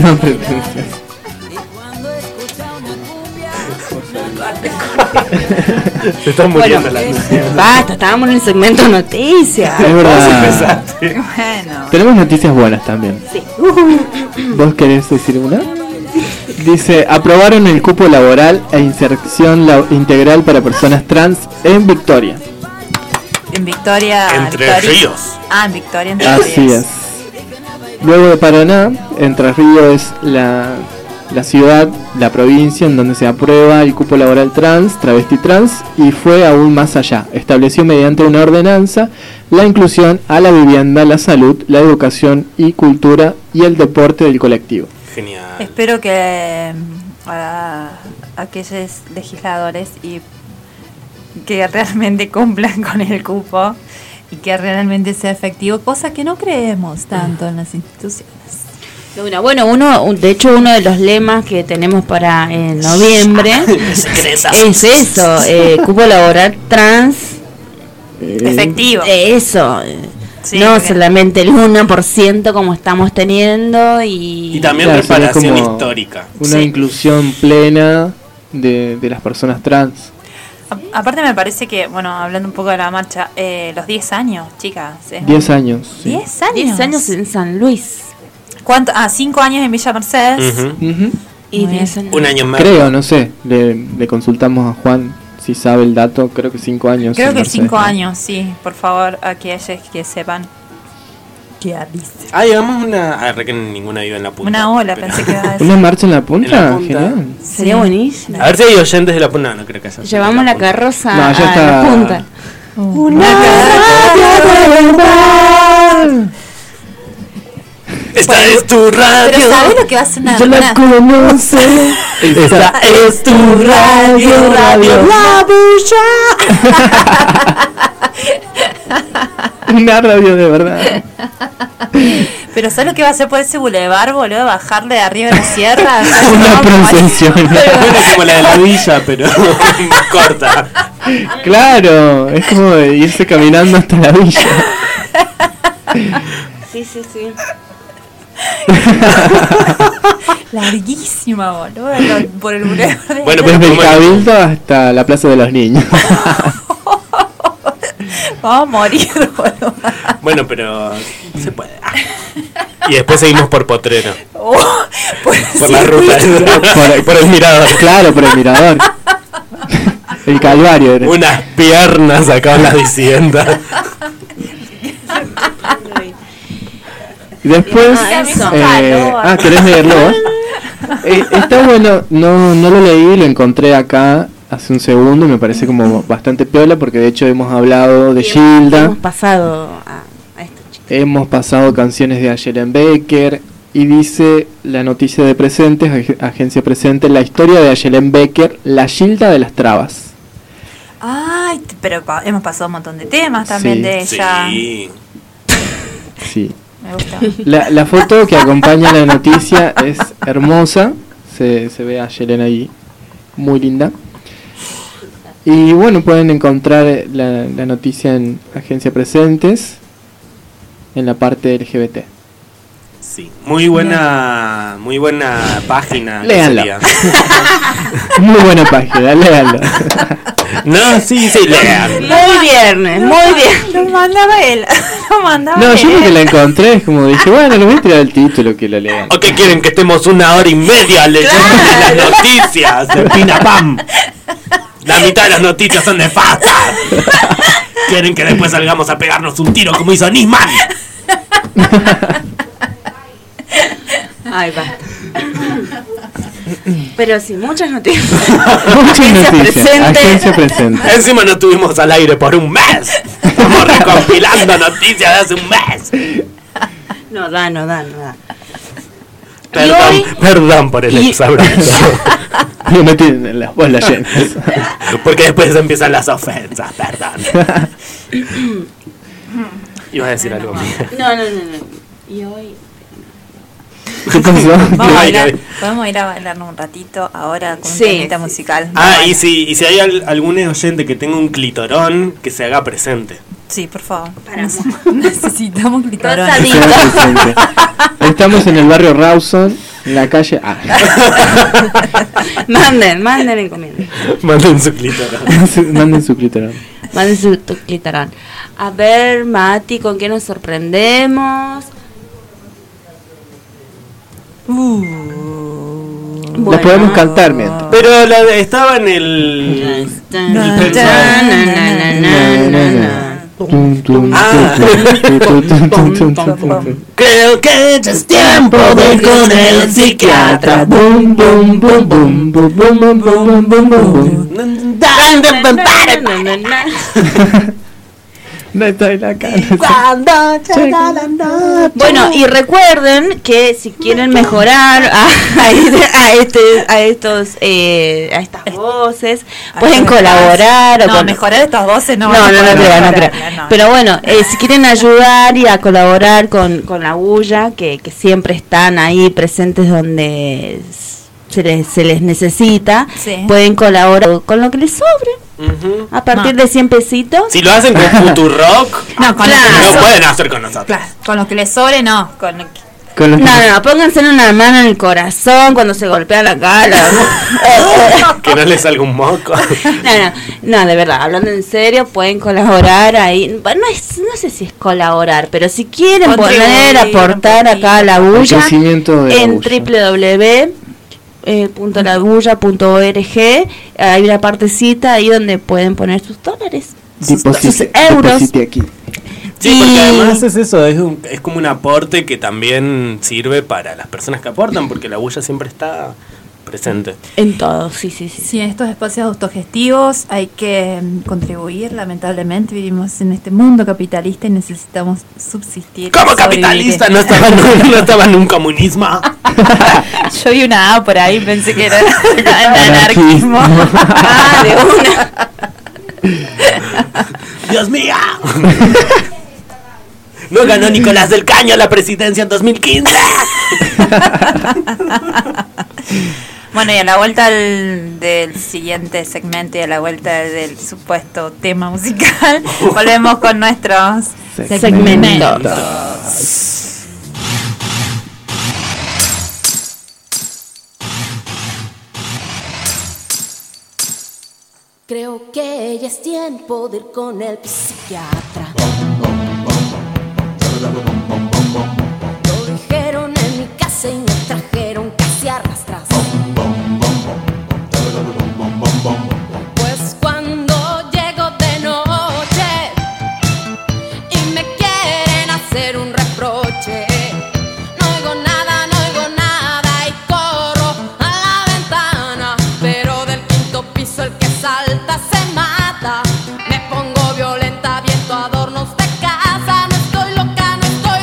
Se están muriendo las noticias. Basta, estábamos en el segmento noticias. Es verdad. Empezaste. Bueno. Tenemos noticias buenas también. Sí. ¿Vos querés decir una? Dice, aprobaron el cupo laboral e inserción integral para personas trans en Victoria. En Victoria. Entre Victoria. Ríos. Ah, en Victoria, Entre Así Ríos. es. Luego de Paraná, Entre Ríos es la ciudad, la provincia en donde se aprueba el cupo laboral trans, travesti trans, y fue aún más allá. Estableció mediante una ordenanza la inclusión a la vivienda, la salud, la educación y cultura y el deporte del colectivo. Genial. Espero que aquellos legisladores y que realmente cumplan con el cupo y que realmente sea efectivo, cosa que no creemos tanto en las instituciones. Bueno, de hecho uno de los lemas que tenemos para noviembre es eso, cupo laboral trans Efectivo. Eso. Sí, no porque- solamente el 1% como estamos teniendo Y también Claro, sería reparación como histórica. Una Sí. inclusión plena de las personas trans. Aparte me parece que, bueno, hablando un poco de la marcha, los 10 años, chicas. 10 años. Sí. 10 años. 10 años en San Luis. ¿Cuánto? 5 años en Villa Mercedes. Ujú. Ujú. Y Muy 10 años. Un año más. Creo, no sé. Le consultamos a Juan si sabe el dato. Creo que 5 años. Creo en que Mercedes, 5 ¿no? años, sí. Por favor, a aquellos que sepan. Que avisen. Ah, llevamos una. Ah, re que ninguna vive en la punta. Una ola, Pero- pensé que iba a decir. ¿Una marcha en la punta? En la punta. Genial. Sería buenísimo. A ver si hay oyentes de la punta. No, creo que sea. Llevamos la carroza No, ya a está. la punta. Esta es tu radio. Pero ¿sabes lo que va a ser una... Yo la una- conoce. Esta es tu radio, radio. La Una radio de verdad. Pero ¿sabes lo que va a hacer por ese bulevar, boludo? Bajarle de arriba de la sierra. Una procesión. Bueno, como la de la villa, pero más corta. Claro, es como de irse caminando hasta la villa. Sí, sí, sí. Larguísima, boludo. Por el bulevar de... Bueno, pero Desde el como- Cabildo hasta la Plaza de los Niños. Vamos a morir, boludo. Bueno, pero se puede. Ah. Y después seguimos por Potrero. Por la ruta. Por el mirador. Claro, por el mirador. El Calvario era. Unas piernas acá en las disidentas. Y después. Eso. ¿Querés leerlo vos? Está bueno, no lo leí, lo encontré acá hace un segundo y me parece como bastante piola porque de hecho hemos hablado de Gilda, Hemos pasado a esta chica. hemos pasado canciones de Ayelen Becker y dice la noticia de Presentes, Agencia Presente, la historia de Ayelen Becker, la Gilda de las Trabas. Ay, pero hemos pasado un montón de temas también Sí. de ella. Sí. Sí. Me gusta. La foto que acompaña la noticia es hermosa, se ve a Ayelen ahí, muy linda. Y bueno, pueden encontrar la noticia en Agencia Presentes, en la parte LGBT. Sí. Muy buena página. que Léanla. sería. Muy buena página, léanlo. No, sí, lean. Muy viernes, muy bien. Lo mandaba él. Lo mandaba No, él. yo porque la encontré, es como dije, bueno, le voy a tirar el título que lo lean. ¿O qué quieren que estemos 1 hora y media leyendo las noticias de Pina Pam? La mitad de las noticias son nefastas. Quieren que después salgamos a pegarnos un tiro como hizo Nisman. Ay, basta. Pero sí, muchas noticias. Muchas Agencia noticias, Presente. Agencia Presente. Encima no estuvimos al aire por un mes. Estamos recompilando noticias de hace un mes. No da. Perdón, hoy- perdón por el y- exabrupto. Me metí en las bolas llenas. Porque después empiezan las ofensas, perdón. Ibas a decir algo. No. Y hoy... ¿Qué pasó? Podemos ir a bailar un ratito ahora con un Sí. temita musical. Y si hay algún oyente que tenga un clitorón, que se haga presente. Sí, por favor. Necesitamos clitorón. Rosa Que sea presente. Estamos en el barrio Rawson, en la calle. Manden encomienda. Manden su clitorón. Manden su clitorón. Manden su clitorón. A ver, Mati, ¿con qué nos sorprendemos? La podemos cantar mientras. Pero estaba en el... Creo que ya es tiempo de ir con el psiquiatra. Bum, bum, bum, bum, bum, bum, bum, bum, bum, bum. No estoy la cara. Bueno, y recuerden que si quieren mejorar a estas voces, pueden colaborar. No, mejorar estas voces no. No creo. No. Pero bueno, si quieren ayudar y a colaborar con la bulla, que siempre están ahí presentes donde se les necesita, Sí. pueden colaborar con lo que les sobre. A partir de 100 pesitos. Si lo hacen con Futurock, No, con Claro. lo que lo les pueden hacer con nosotros. Claro, con lo que les sobre, no. Con lo que... Con los No, pónganse una mano en el corazón cuando se golpea la cara. Que no les salga un moco. No, de verdad, hablando en serio, pueden colaborar ahí. Bueno, no sé si es colaborar, pero si quieren Contribuir aportar un acá a la El bulla, crecimiento de la en bulla. www.labulla.org hay una partecita ahí donde pueden poner sus dólares, sus euros. Deposite aquí. Sí, porque Y- además es eso, es como un aporte que también sirve para las personas que aportan, porque la bulla siempre está presente. En todo, sí. Sí, en estos espacios autogestivos hay que contribuir. Lamentablemente vivimos en este mundo capitalista y necesitamos subsistir. ¿Cómo sobrevivir. capitalista? No estaba en un comunismo. Yo vi una A por ahí, pensé que era Anarquismo. anarquismo. De una. ¡Dios mío! No ganó Nicolás del Caño la presidencia en 2015. Bueno, y a la vuelta del siguiente segmento y a la vuelta del supuesto tema musical, volvemos con nuestros Segmentos. Creo que ya es tiempo de ir con el psiquiatra. Lo dijeron en mi casa y me trajeron casi a rastras. Pues cuando llego de noche y me quieren hacer un reproche, no oigo nada y corro a la ventana, pero del quinto piso el que salta se mata. Me pongo violenta, viento adornos de casa. No estoy loca,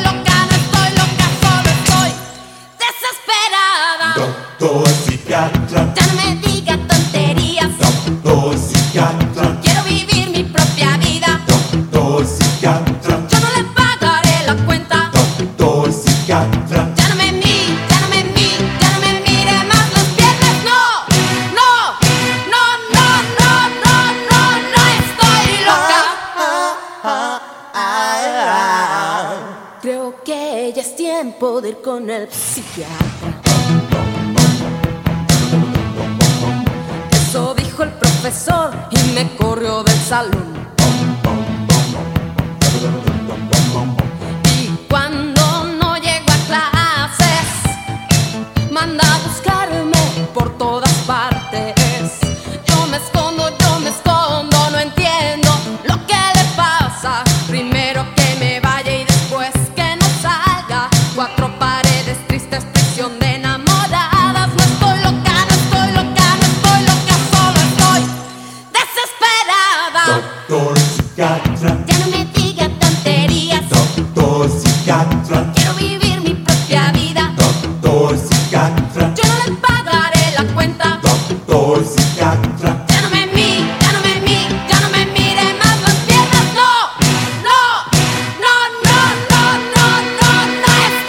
solo estoy desesperada. Doctor psiquiatra, Ya no me diga tonterías, doctor psiquiatra, quiero vivir mi propia vida. doctor psiquiatra, Yo no le pagaré la cuenta. doctor psiquiatra, Ya no me mire más los viernes. No estoy loca. Creo que ya es tiempo de ir con el psiquiatra. Eso dijo el profesor y me corrió del salón. Y cuando no llego a clases, manda a buscarme por todas partes. Yo me escondo, no entiendo lo que le pasa. Primero que me vaya y después que no salga. Cuatro paredes tristes, prisión de enamoradas. No estoy loca, solo estoy desesperada. doctor psiquiatra, Ya no me diga tonterías, doctor psiquiatra, quiero vivir mi propia vida. doctor psiquiatra, Yo no le pagaré la cuenta. doctor psiquiatra, Ya no me mire más las piernas. No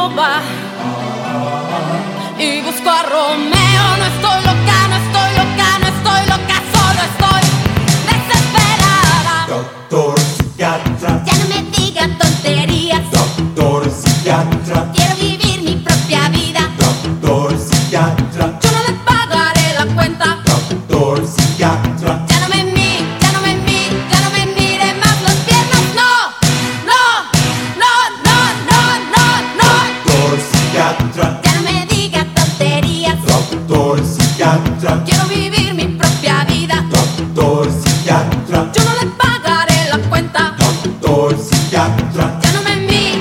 no va. Y busco a Romeo, no estoy loca, no estoy loca, no estoy loca, solo estoy desesperada. Doctor psiquiatra, Ya no me digan tonterías, doctor psiquiatra, quiero vivir mi propia vida. doctor psiquiatra, Yo no le pagaré la cuenta. doctor psiquiatra, Ya no me mire más las piernas, no, no, no, no, no, no, no. doctor psiquiatra, Ya no me diga tonterías, doctor psiquiatra, quiero vivir mi propia vida. doctor psiquiatra, Yo no le pagaré la cuenta. doctor psiquiatra, Ya no me mire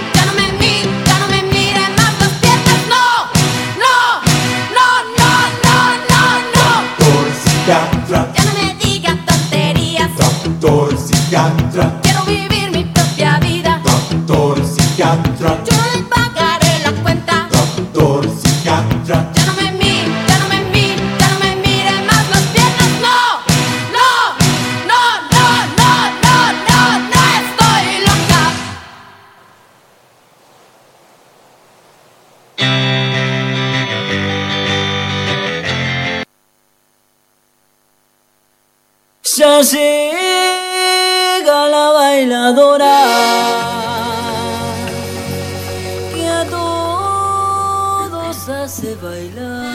más las piernas, no, no, no, no, no, no, no. doctor psiquiatra, Ya no me diga tonterías, doctor psiquiatra, quiero vivir mi propia vida. doctor psiquiatra, Yo no le pagaré la cuenta. doctor psiquiatra, Ya no me mire más las piernas, no, no, no, no, no, no, no, no estoy loca. Ya llega la bailadora que a todos hace bailar.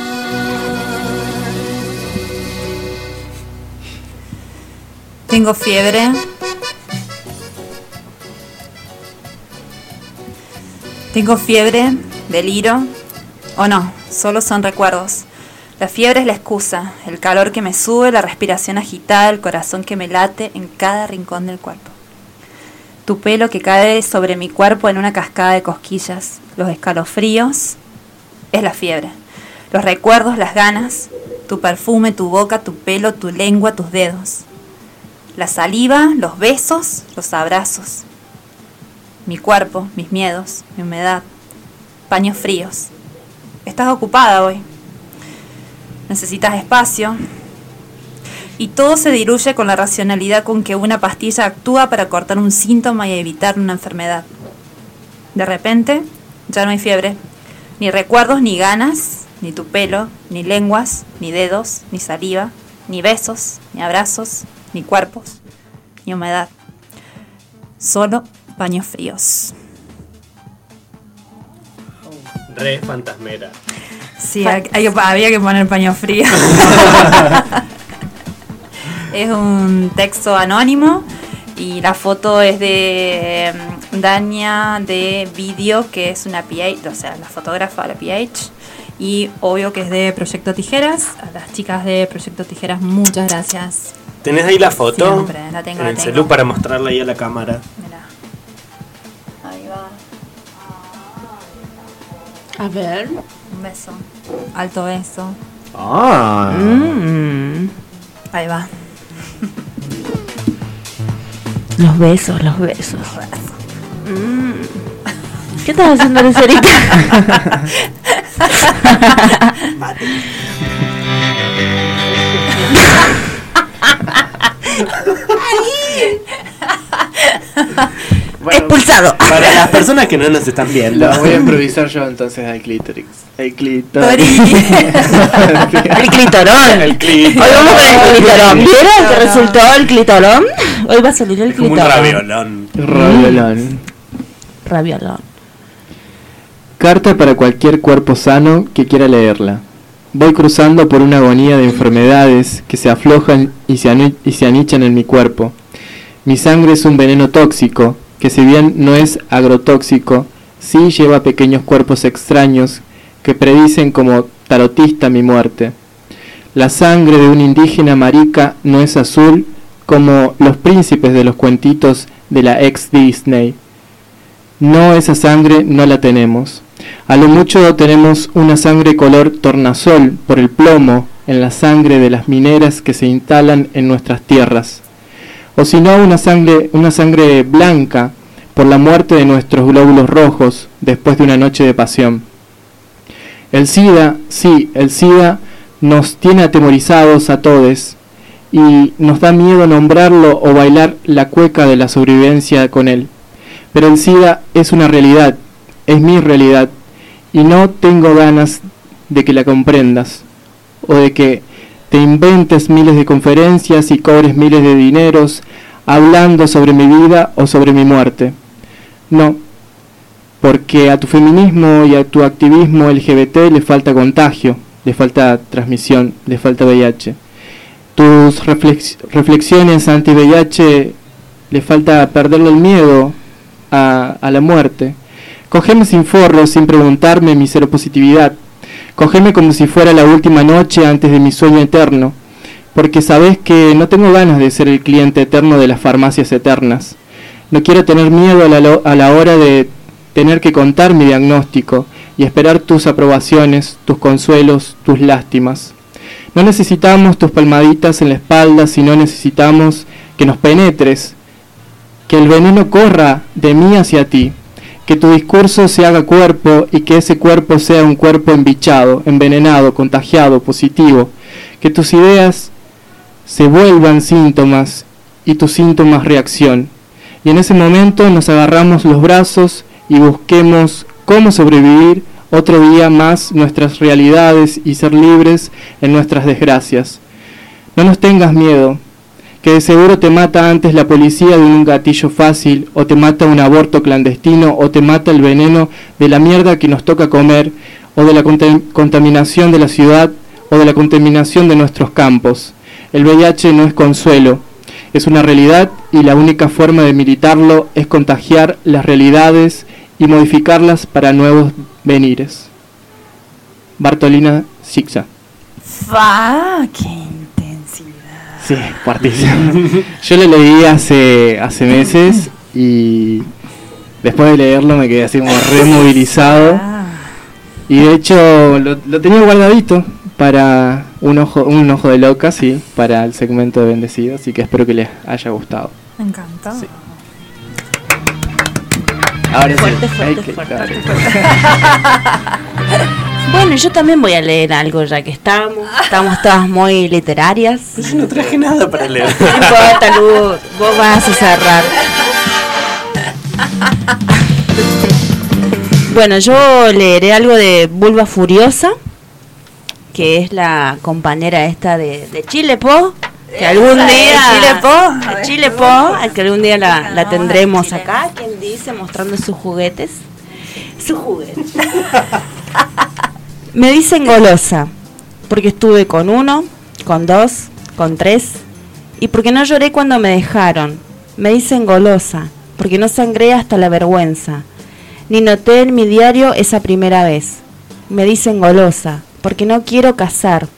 Tengo fiebre. Tengo fiebre, deliro. O no, solo son recuerdos. La fiebre es la excusa, el calor que me sube, la respiración agitada, el corazón que me late en cada rincón del cuerpo. Tu pelo que cae sobre mi cuerpo en una cascada de cosquillas, los escalofríos, es la fiebre. Los recuerdos, las ganas, tu perfume, tu boca, tu pelo, tu lengua, tus dedos. La saliva, los besos, los abrazos. Mi cuerpo, mis miedos, mi humedad, paños fríos. Estás ocupada hoy. Necesitas espacio. Y todo se diluye con la racionalidad con que una pastilla actúa para cortar un síntoma y evitar una enfermedad. De repente, ya no hay fiebre, ni recuerdos, ni ganas, ni tu pelo, ni lenguas, ni dedos, ni saliva, ni besos, ni abrazos, ni cuerpos, ni humedad. Solo paños fríos. Re fantasmera. Sí, había que poner paño frío. Es un texto anónimo y la foto es de Dania de Video, que es una PH, o sea, la fotógrafa de la PH. Y obvio que es de Proyecto Tijeras. A las chicas de Proyecto Tijeras, muchas gracias. ¿Tenés ahí la foto? Siempre, la tengo, en la el tengo. celu para mostrarla ahí a la cámara. Mirá. Ahí va. A ver. Un beso. Alto beso. Ah. Ahí va. Los besos, los besos. ¿Qué estás haciendo, Lucerita? Bueno, Expulsado. Para las personas que no nos están viendo. Lo voy a improvisar yo entonces al clítoris. El clítoris. El clitorón. El clip. Hoy vamos con el clitorón. ¿Vieron que resultó el clitorón? Hoy va a salir el Como un clitorón. raviolón. Raviolón. Raviolón. Carta para cualquier cuerpo sano que quiera leerla. Voy cruzando por una agonía de enfermedades que se aflojan y se anichan en mi cuerpo. Mi sangre es un veneno tóxico, que si bien no es agrotóxico, sí lleva pequeños cuerpos extraños que predicen como tarotista mi muerte. La sangre de un indígena marica no es azul como los príncipes de los cuentitos de la ex Disney. No, esa sangre no la tenemos. A lo mucho tenemos una sangre color tornasol por el plomo en la sangre de las mineras que se instalan en nuestras tierras. O si no, una sangre blanca por la muerte de nuestros glóbulos rojos después de una noche de pasión. El SIDA, sí, el SIDA nos tiene atemorizados a todos y nos da miedo nombrarlo o bailar la cueca de la sobrevivencia con él. Pero el SIDA es una realidad, es mi realidad, y no tengo ganas de que la comprendas, o de que te inventes miles de conferencias y cobres miles de dineros hablando sobre mi vida o sobre mi muerte. No, porque a tu feminismo y a tu activismo LGBT le falta contagio, le falta transmisión, le falta VIH. Tus reflexiones anti-VIH le falta perderle el miedo a la muerte. Cógeme sin forro, sin preguntarme mi seropositividad. Cógeme como si fuera la última noche antes de mi sueño eterno, porque sabes que no tengo ganas de ser el cliente eterno de las farmacias eternas. No quiero tener miedo a la hora de tener que contar mi diagnóstico y esperar tus aprobaciones, tus consuelos, tus lástimas. No necesitamos tus palmaditas en la espalda, sino necesitamos que nos penetres, que el veneno corra de mí hacia ti, que tu discurso se haga cuerpo y que ese cuerpo sea un cuerpo embichado, envenenado, contagiado, positivo, que tus ideas se vuelvan síntomas y tus síntomas reacción. Y en ese momento nos agarramos los brazos y busquemos cómo sobrevivir otro día más nuestras realidades y ser libres en nuestras desgracias. No nos tengas miedo, que de seguro te mata antes la policía de un gatillo fácil, o te mata un aborto clandestino, o te mata el veneno de la mierda que nos toca comer, o de la contaminación de la ciudad, o de la contaminación de nuestros campos. El VIH no es consuelo, es una realidad, y la única forma de militarlo es contagiar las realidades y modificarlas para nuevos venires. Bartolina Sixta. ¡Qué intensidad! Sí, fuertísimo. Yo lo leí hace meses y después de leerlo me quedé así como removilizado. Y de hecho lo tenía guardadito para un ojo de loca, sí, para el segmento de Bendecido, así que espero que les haya gustado. Me encantó. Sí. Ahora Fuerte. Bueno, yo también voy a leer algo ya que estamos todas muy literarias. Yo no traje nada para leer. No importa, Lu, vos vas a cerrar. Bueno, yo leeré algo de Vulva Furiosa, que es la compañera esta de Chile Po, que algún día Chile Po, que algún día la tendremos acá, quien dice, mostrando sus juguetes. Me dicen golosa, porque estuve con 1, con 2, con 3, y porque no lloré cuando me dejaron. Me dicen golosa, porque no sangré hasta la vergüenza, ni noté en mi diario esa primera vez. Me dicen golosa, porque no me quiero casar,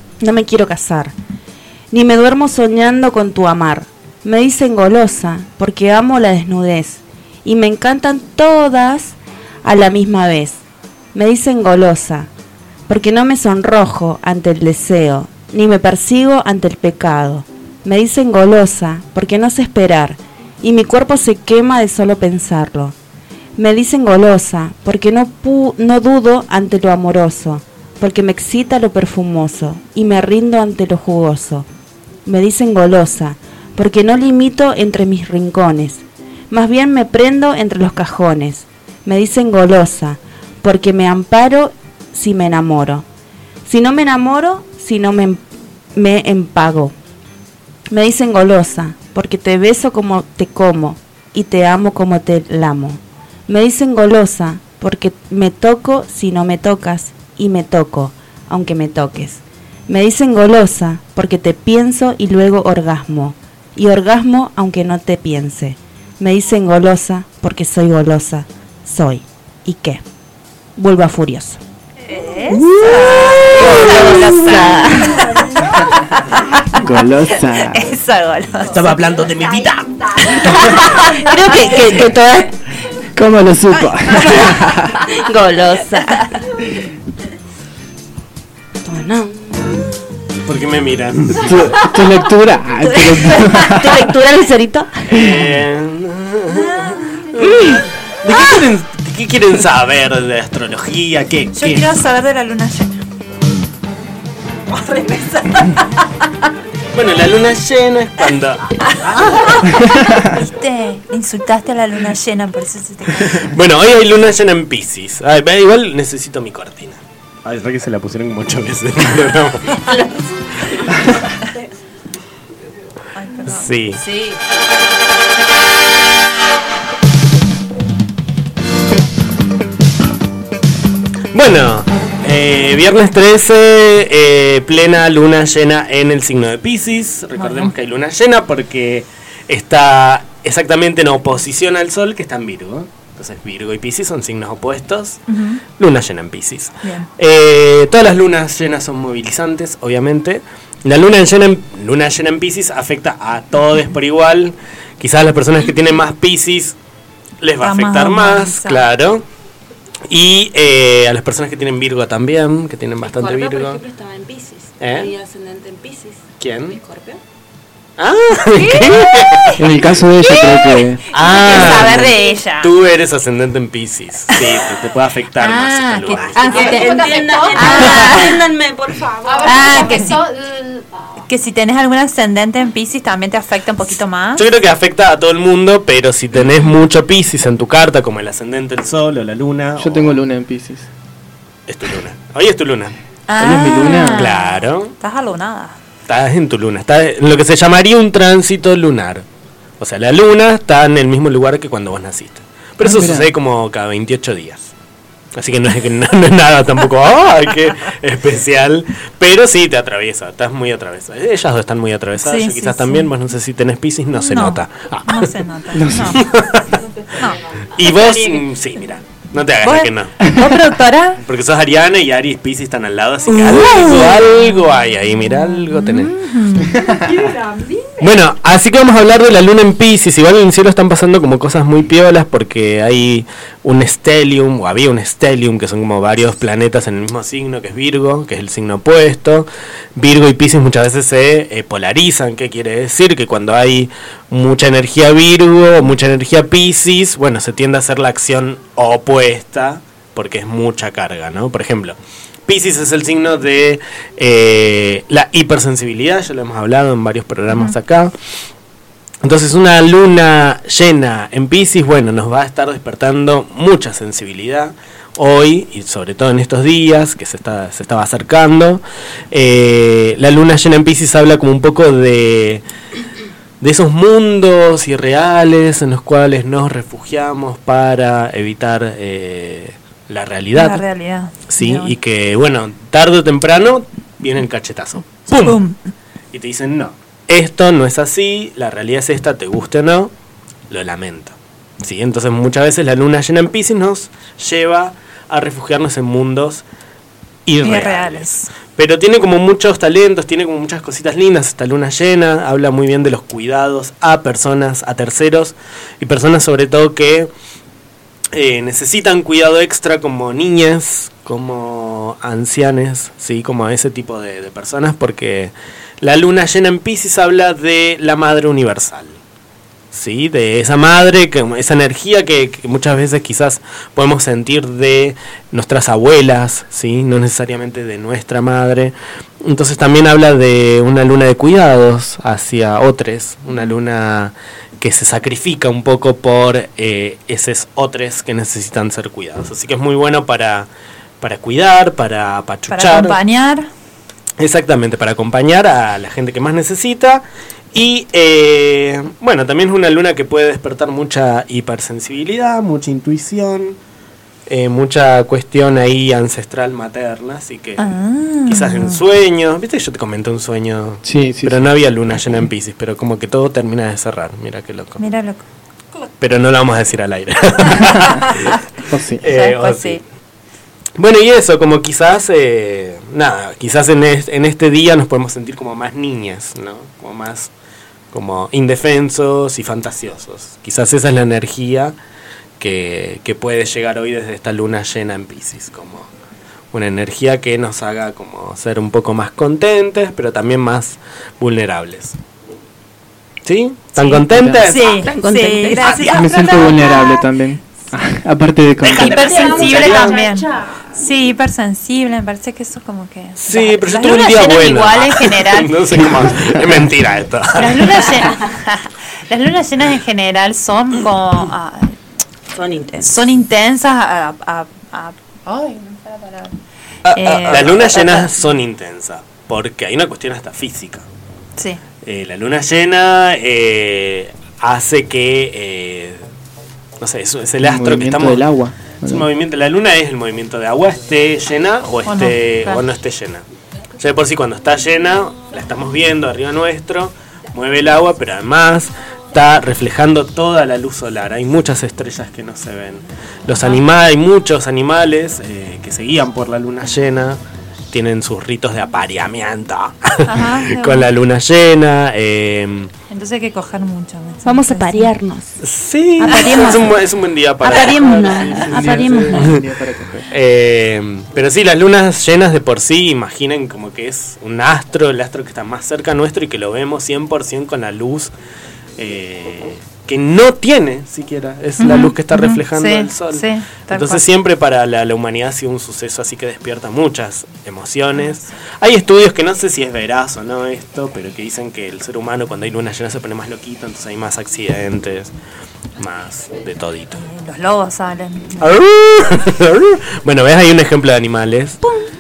ni me duermo soñando con tu amar. Me dicen golosa, porque amo la desnudez, y me encantan todas a la misma vez. Me dicen golosa, porque no me sonrojo ante el deseo, ni me persigo ante el pecado. Me dicen golosa, porque no sé esperar, y mi cuerpo se quema de solo pensarlo. Me dicen golosa, porque no dudo ante lo amoroso, porque me excita lo perfumoso, y me rindo ante lo jugoso. Me dicen golosa, porque no limito entre mis rincones, más bien me prendo entre los cajones. Me dicen golosa, porque me amparo si me enamoro. Si no me enamoro, si no me empago. Me dicen golosa, porque te beso como te como, y te amo como te lamo. Me dicen golosa, porque me toco si no me tocas, y me toco, aunque me toques. Me dicen golosa, porque te pienso y luego orgasmo, y orgasmo aunque no te piense. Me dicen golosa, porque soy golosa, soy. ¿Y qué? Vulva Furiosa. Golosa. Esa golosa. Estaba hablando de mi vida. Creo que todas... ¿Cómo lo supo? Golosa. ¿Por qué me miran? Tu lectura. ¿Tu lectura, Lucerito? ¿De qué quieren saber? ¿De astrología? ¿Qué? Yo quiero saber de la luna llena. Bueno, la luna llena es cuando... ¿Viste? Insultaste a la luna llena, por eso se te cayó. Bueno, hoy hay luna llena en Piscis. Ay, igual necesito mi cortina. Ay, es que se la pusieron como 8 veces en el programa. Ay, perdón. Sí. Sí. Bueno, viernes 13, plena luna llena en el signo de Piscis. Recordemos que hay luna llena porque está exactamente en oposición al Sol, que está en Virgo. Entonces Virgo y Piscis son signos opuestos. Luna llena en Piscis. Bien. Todas las lunas llenas son movilizantes, obviamente. La luna llena en Piscis afecta a todos por igual. Quizás a las personas que tienen más Piscis les va a Está más afectar más, movilizado. claro. Y a las personas que tienen Virgo también, que tienen bastante Escorpio, Virgo. por ejemplo, estaba en Piscis. ¿Eh? Tenía ascendente en Piscis. ¿Quién? Escorpio. Ah, ¿qué? En el caso de ella creo que... Quiero saber de ella. Tú eres ascendente en Piscis. Sí, te puede afectar más esta luna. Entiéndanme, por favor. Que si tenés algún ascendente en Piscis también te afecta un poquito más. Yo creo que afecta a todo el mundo, pero si tenés mucho Piscis en tu carta, como el ascendente, el sol o la luna... Yo tengo luna en Piscis. Es tu luna. Hoy es tu luna. ¿Hoy es mi luna? Claro. Estás alunada. Estás en tu luna. Estás en lo que se llamaría un tránsito lunar. O sea, la luna está en el mismo lugar que cuando vos naciste. Pero eso mira. sucede como cada 28 días. Así que no es nada tampoco, ¡ay, qué especial! Pero sí te atraviesa, estás muy atravesada. Ellas dos están muy atravesadas, Sí, yo sí, quizás sí. también, vos no sé si tenés Piscis, no se nota. Ah. No se nota. No No. sé. No. Y vos, sí, mira, no te hagas ¿Vos? la que no. ¿Vos, productora? Porque sos Ariana y Aries y Piscis están al lado, así que algo hay ahí, mira, algo tenés. Bueno, así que vamos a hablar de la luna en Piscis. Igual en el cielo están pasando como cosas muy piolas porque hay un stellium, o había un stellium, que son como varios planetas en el mismo signo, que es Virgo, que es el signo opuesto. Virgo y Piscis muchas veces se polarizan. ¿Qué quiere decir? Que cuando hay mucha energía Virgo o mucha energía Piscis, bueno, se tiende a hacer la acción opuesta porque es mucha carga, ¿no? Por ejemplo, Piscis es el signo de la hipersensibilidad, ya lo hemos hablado en varios programas acá. Entonces una luna llena en Piscis, bueno, nos va a estar despertando mucha sensibilidad hoy y sobre todo en estos días que se estaba acercando. La luna llena en Piscis habla como un poco de esos mundos irreales en los cuales nos refugiamos para evitar la realidad. La realidad. Sí, Bien. y que, bueno, tarde o temprano viene el cachetazo. ¡Pum! Pum. Y te dicen, no, esto no es así, la realidad es esta, te guste o no, lo lamento. Sí, entonces muchas veces la luna llena en Piscis nos lleva a refugiarnos en mundos irreales. Irreales. Pero tiene como muchos talentos, tiene como muchas cositas lindas esta luna llena, habla muy bien de los cuidados a personas, a terceros, y personas sobre todo que necesitan cuidado extra como niñas, como ancianes, ¿sí? Como a ese tipo de personas, porque la luna llena en Piscis habla de la madre universal, ¿sí? De esa madre, esa energía que muchas veces quizás podemos sentir de nuestras abuelas, ¿sí? No necesariamente de nuestra madre. Entonces también habla de una luna de cuidados hacia otros, una luna que se sacrifica un poco por esos otros que necesitan ser cuidados. Así que es muy bueno para cuidar, para apachuchar. Para acompañar. Exactamente, para acompañar a la gente que más necesita. Y bueno, también es una luna que puede despertar mucha hipersensibilidad, mucha intuición, mucha cuestión ahí ancestral materna. Así que quizás en sueños, viste que yo te comenté un sueño, Sí, sí. pero no había luna llena en Piscis, pero como que todo termina de cerrar, mira qué loco. Mira loco. Pero no lo vamos a decir al aire. O sí. Ya después o sí. Bueno, y eso, como quizás, nada, quizás en este día nos podemos sentir como más niñas, ¿no? Como más como indefensos y fantasiosos. Quizás esa es la energía que puede llegar hoy desde esta luna llena en Piscis, como una energía que nos haga como ser un poco más contentes, pero también más vulnerables. ¿Sí? ¿Están contentes? Sí, Tan contenta. sí, gracias. Me siento vulnerable también. Aparte de contar. Hipersensible también. Sí, hipersensible, me parece que eso como que... Sí, pero yo las tuve un lunas día llenas bueno. igual en general. No sé cómo. Es mentira esto. Las lunas llenas en general son como... Son intensas. son intensas ay, no sé la palabra. Las lunas llenas son intensas, porque hay una cuestión hasta física. Sí. La luna llena hace que, no sé, es el astro que estamos... del agua. Es el movimiento, la luna es el movimiento de agua, esté llena o no, esté claro. o no esté llena. Ya de por sí cuando está llena, la estamos viendo arriba nuestro, mueve el agua, pero además está reflejando toda la luz solar. Hay muchas estrellas que no se ven. Hay muchos animales que se guían por la luna llena, tienen sus ritos de apareamiento Ajá, con la luna llena. Entonces hay que coger mucho. Vamos a parearnos. Sí, Apareemos. es un buen día para... Aparémonos. Pero sí, las lunas llenas de por sí, imaginen como que es un astro, el astro que está más cerca nuestro y que lo vemos 100% con la luz que no tiene siquiera, es la luz que está reflejando Sí, el sol. sí, tal Entonces cual. siempre para la humanidad ha sido un suceso así que despierta muchas emociones. Hay estudios que no sé si es veraz o no esto, pero que dicen que el ser humano cuando hay luna llena se pone más loquito, entonces hay más accidentes, más de todito. Los lobos salen. Bueno, ves, hay un ejemplo de animales.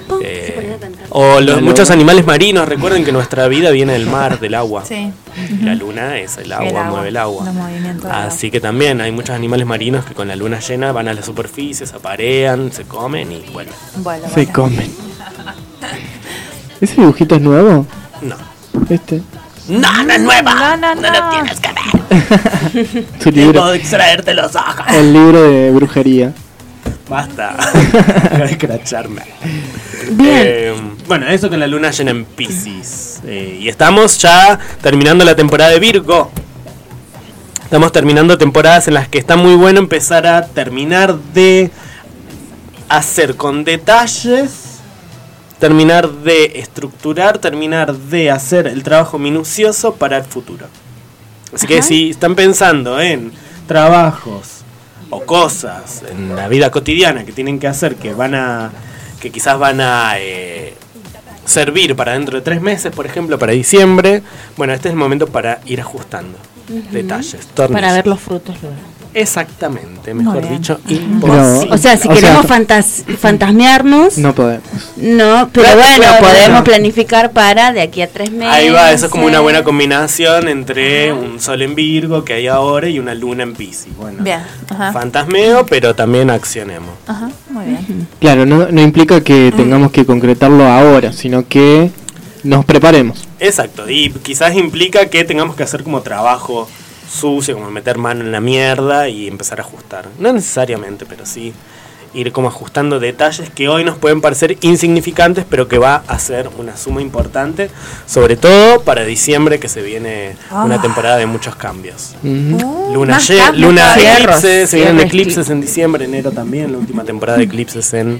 O muchos animales marinos. Recuerden que nuestra vida viene del mar, del agua. Sí. La luna es el agua, mueve el agua. Los movimientos del agua. Así que también hay muchos animales marinos que con la luna llena van a la superficie, se aparean, se comen y bueno. Bueno, Se comen. ¿Ese dibujito es nuevo? No. Este. No es nueva. No. lo tienes que ver. Su libro. Puedo extraerte los ojos. El libro de brujería. Basta. Deja de escracharme. Bueno, eso con la luna llena en Piscis. Y estamos ya terminando la temporada de Virgo. Estamos terminando temporadas en las que está muy bueno empezar a terminar de hacer con detalles, terminar de estructurar, terminar de hacer el trabajo minucioso para el futuro. Así que si están pensando en trabajos o cosas en la vida cotidiana que tienen que hacer que quizás van a servir para dentro de 3 meses, por ejemplo, para diciembre, bueno, este es el momento para ir ajustando detalles, tornillos. Para ver los frutos luego. Exactamente, mejor bien. dicho, No, imposible. O sea, si queremos fantasmearnos, No podemos. no, pero Claro, bueno, claro, podemos claro. planificar para de aquí a 3 meses. Ahí va, eso es como una buena combinación entre un sol en Virgo que hay ahora y una luna en Piscis. Bueno, Bien. Ajá. fantasmeo, pero también accionemos. Ajá, muy bien. Claro, no implica que tengamos que concretarlo ahora, sino que nos preparemos. Exacto, y quizás implica que tengamos que hacer como trabajo sucio, como meter mano en la mierda y empezar a ajustar. No necesariamente, pero sí ir como ajustando detalles que hoy nos pueden parecer insignificantes, pero que va a ser una suma importante, sobre todo para diciembre, que se viene una temporada de muchos cambios. Luna más cambios luna todavía. eclipse, se vienen Cierres, eclipses en diciembre, enero también, la última temporada de eclipses en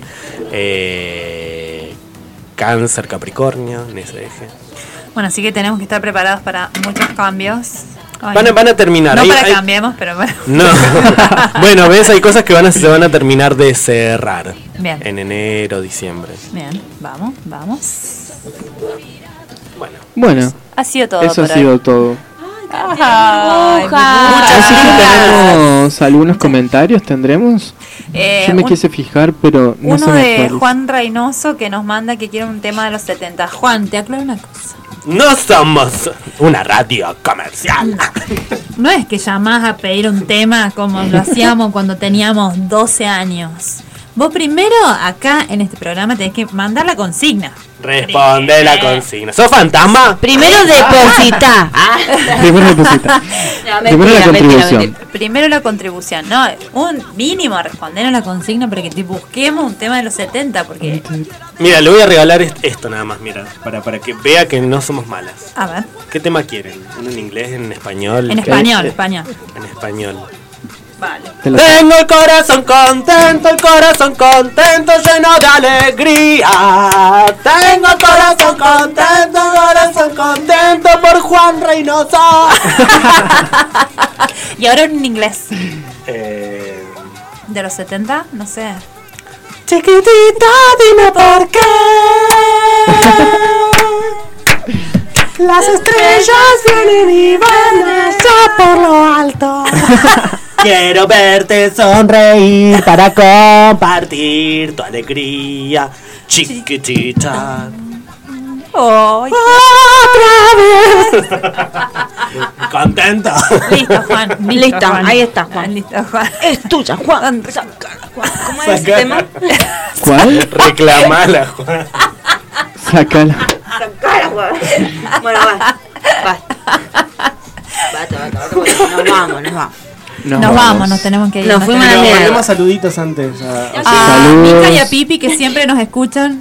Cáncer, Capricornio, en ese eje. Bueno, así que tenemos que estar preparados para muchos cambios. Ay, Van a terminar. no Hay- para hay- cambiemos, pero bueno. No. Bueno, ves, hay cosas que se van a terminar de cerrar. Bien. En enero, diciembre. Bien, vamos. Bueno, Ha sido todo eso ha por sido hoy. todo. Ay, Así que gracias. tenemos algunos comentarios, ¿tendremos? Yo me quise fijar, pero no se Uno me de actualiza. Juan Reynoso que nos manda que quiere un tema de los 70. Juan, te aclaro una cosa. No somos una radio comercial. No es que llamás a pedir un tema como lo hacíamos cuando teníamos 12 años. Vos primero acá en este programa tenés que mandar la consigna. Responde la consigna. ¿Sos fantasma? Primero deposita. Primero deposita. Primero la contribución. Primero la contribución, ¿no? Un mínimo respondernos la consigna para que te busquemos un tema de los 70, porque... Mira, le voy a regalar esto nada más, mira, para que vea que no somos malas. A ver, ¿Qué tema quieren? ¿Uno en inglés, en español? en español, español. En español. Vale. Te lo- Tengo el corazón contento, lleno de alegría. Tengo el corazón contento por Juan Reynoso. Y ahora en inglés. de los 70, no sé. Chiquitita, dime por qué. Las estrellas vienen y van allá por lo alto. Quiero verte sonreír para compartir tu alegría, chiquitita. ¡Ay! Otra vez. Contento. Listo, Juan. Listo, Juan. ahí está, Juan. Listo, Juan. Es tuya, Juan. Sácala, Juan. ¿Cómo es ese Sacala. tema? ¿Cuál? Reclamala, Juan. Sácala. Sácala, Juan. Bueno, basta. Basta, porque nos vamos. Nos vamos, nos tenemos que ir. Nos fuimos a la Pero mierda. mandemos saluditos antes. A Saludos. Mica y a Pipi, que siempre nos escuchan.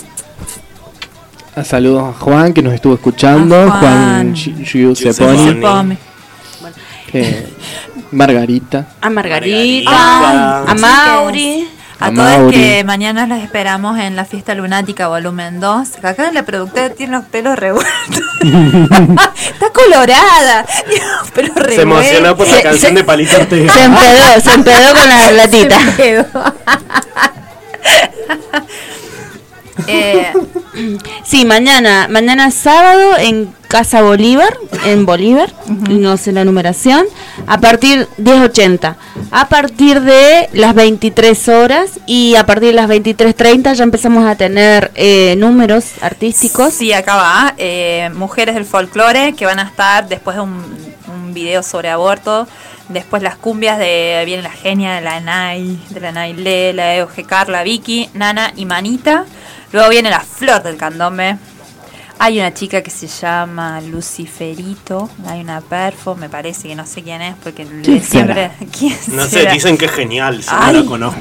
Saludos a Juan, que nos estuvo escuchando. A Juan. Giusepponi. Pome. Margarita. A Margarita, Ay, a Mauri. A A todos Mauri. que mañana los esperamos en la Fiesta Lunática Volumen 2. Que acá la productora tiene los pelos revueltos. Está colorada. Tiene los pelos revueltos. Se emocionó por la canción de Palito Ortega. Se empedó con la latita. Se quedó. Sí, mañana sábado en Casa Bolívar, en Bolívar, no sé la numeración, a partir 10:80, a partir de las 23 horas y a partir de las 23:30 ya empezamos a tener números artísticos. Sí, acá va. Mujeres del folclore que van a estar después de un video sobre aborto. Después las cumbias viene la genia de la Nailé, la Eugecar, la Vicky, Nana y Manita. Luego viene la Flor del Candombe. Hay una chica que se llama Luciferito. Hay una perfo, me parece que no sé quién es porque ¿Quién siempre. ¿Quién No sé, será? dicen que es genial, si no Ay. la conozco.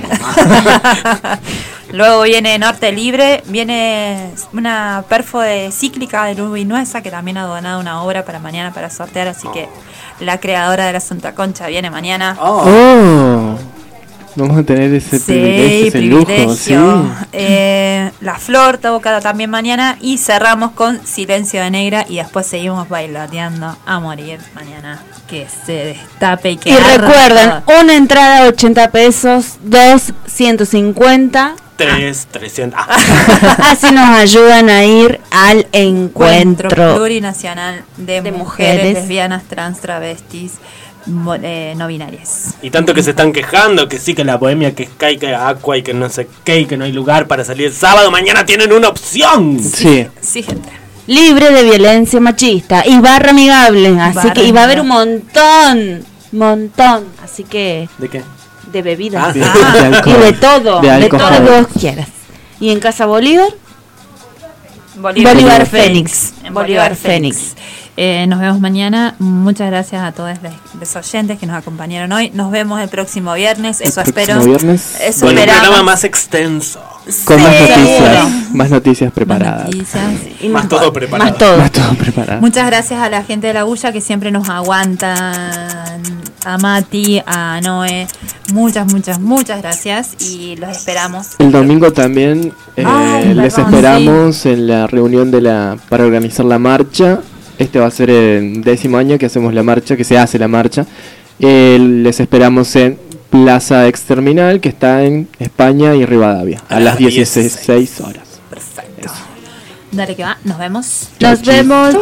Luego viene Norte Libre, viene una perfo de Cíclica de Lubi Nuesa, que también ha donado una obra para mañana para sortear, así que la creadora de la Santa Concha viene mañana. Oh. Vamos a tener ese privilegio, ese lujo, sí. La Flor tocada también mañana y cerramos con Silencio de Negra y después seguimos bailoteando a morir mañana. Que se destape y que Y arda recuerden, todo. una entrada 80 pesos, 2 150. 300. Así nos ayudan a ir al encuentro. Plurinacional de de mujeres, mujeres. lesbianas, trans, travestis, no binarias. Y tanto que se están quejando que sí, que la bohemia, que Sky, que Aqua y que no sé qué, y que no hay lugar para salir el sábado. Mañana tienen una opción. Sí. Sí, gente. Libre de violencia machista y barra amigable, así Barra que y va a haber amigable. un montón, así que ¿De qué? de bebidas Ah. De y alcohol. de todo De lo alcohol. que vos quieras. Y en Casa Bolívar, Bolívar Fénix. En Bolívar Fénix. Nos vemos mañana. Muchas gracias a todos los oyentes que nos acompañaron hoy. Nos vemos el próximo viernes. Eso El espero. próximo viernes. Eso Con un esperamos. programa más extenso. Con más Sí. noticias. Más noticias Más preparadas. noticias. Y Más todo preparado. Más todo. Más todo preparado. Muchas gracias a la gente de la Bulla que siempre nos aguantan. A Mati, a Noé. Muchas gracias. Y los esperamos. El domingo también Ay, les perdón, esperamos en la reunión para organizar la marcha. Este va a ser el 10º año que hacemos la marcha, que se hace la marcha. Les esperamos en Plaza Exterminal, que está en España y Rivadavia, a las 16 horas. Perfecto. Dale que va. Nos vemos. Nos Chau, vemos.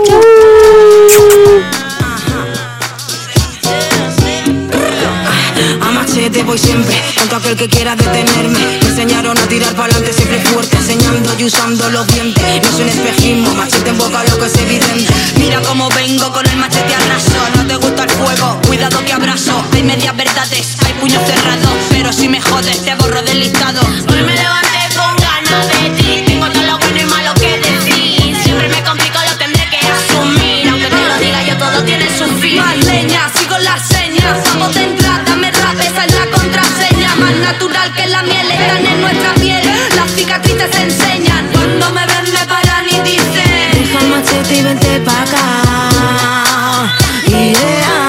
A machete voy siempre, contra aquel que quiera detenerme. Me enseñaron a tirar para adelante siempre fuerte, enseñando y usando los dientes. No es un espejismo, machete en boca lo que es evidente. Mira cómo vengo con el machete al raso. No te gusta el fuego, cuidado que abrazo. Hay medias verdades, hay puños cerrados. Pero si me jodes te borro del listado. Hoy me levanté con ganas de ti. Tengo todo lo bueno y malo que decir. Siempre me complico, lo tendré que asumir. Aunque no lo diga yo, todo tiene su fin. Más leña, sigo las señas. Vamos de entrada, me rap, esa es la contraseña. Más natural que la miel, están en nuestra piel. Las cicatrices se enseñan. Cuando me ven me paran y dicen: deja el machete y vente pa' acá. Yeah.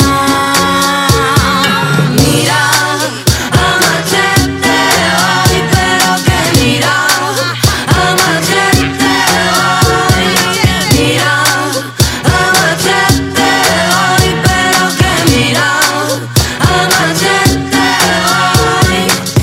Mira, a machete hoy, pero que mira, a machete hoy. Mira, a machete hoy, pero que mira, a machete hoy.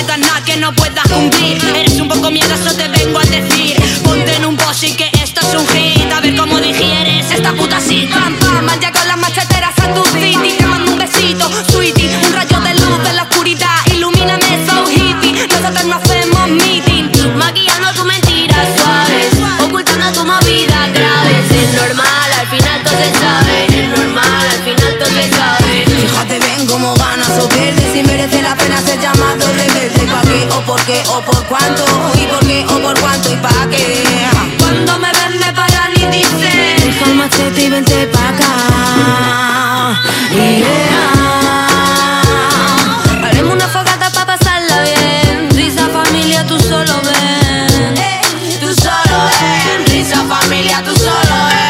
digas nada que no puedas cumplir. Eres un poco miedoso, te vengo a decir. Ponte en un bossy que esto es un hit. A ver cómo digieres esta puta cita. Pam, pam, han llegado las macheteras a tu city. Te mando un besito, sweetie. Un rayo de luz en la oscuridad. Ilumíname, so hippie. Nosotros no hacemos meeting. Maquillando tu mentira suaves, ocultando tu movida graves. Es normal, al final todo se sabe. Es normal, al final todo se sabe. Fíjate bien cómo ganas o pierdes. Si merece la pena ser llamado rebelde. ¿Pa' qué? ¿O por qué? ¿O por cuánto? ¿Y por qué? ¿O por cuánto? ¿Y pa' qué? Cuando me ven me paran y dicen: deja el machete y vente pa' acá. Haremos una fogata pa' pasarla bien. Risa familia, tú solo ven. Tú solo ven. Risa familia, tú solo ven.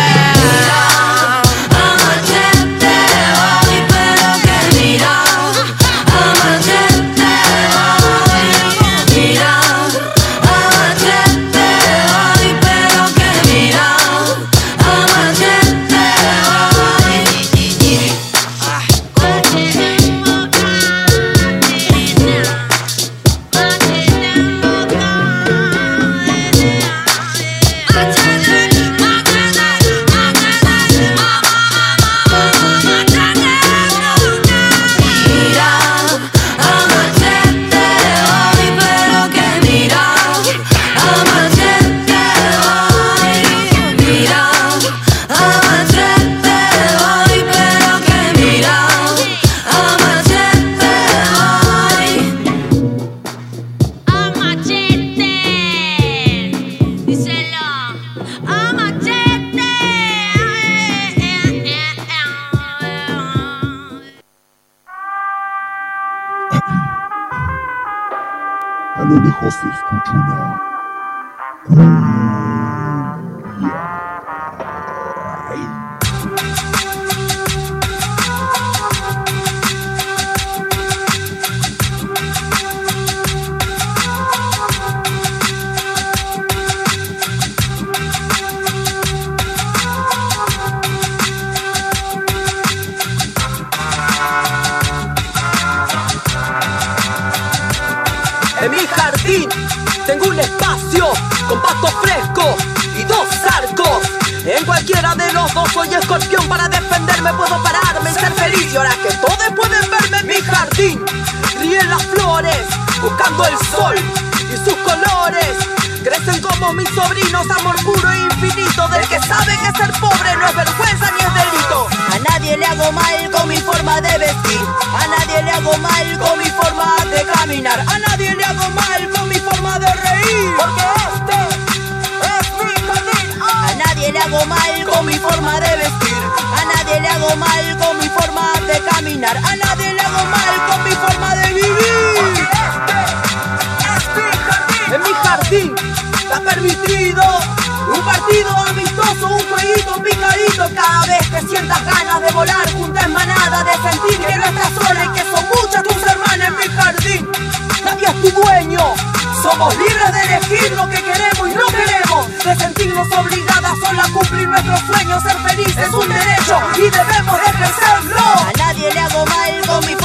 A lo lejos se escucha una En mi jardín tengo un espacio con pasto fresco y 2 arcos. En cualquiera de los dos soy escorpión. Para defenderme puedo pararme y ser feliz. Y ahora que todos pueden verme en mi jardín, ríen las flores buscando el sol y sus colores. Crecen como mis sobrinos, amor puro e infinito, del que sabe que ser pobre no es vergüenza ni es delito. A nadie le hago mal con mi forma de vestir. A nadie le hago mal con mi forma de caminar. A nadie le hago mal con mi forma de reír, porque este es mi jardín. A nadie le hago mal con mi forma de vestir. A nadie le hago mal con mi forma de caminar. A nadie le hago mal con mi forma de vivir, porque este es mi jardín. En mi jardín está permitido un partido amistoso, un jueguito picadito. Cada vez que sientas ganas de volar juntas en manada, de sentir que no estás sola y que son muchas tus hermanas en mi jardín. Nadie es tu dueño, somos libres de elegir lo que queremos y no queremos, de sentirnos obligadas solo a cumplir nuestros sueños. Ser feliz es un derecho y debemos ejercerlo. A nadie le hago mal con mi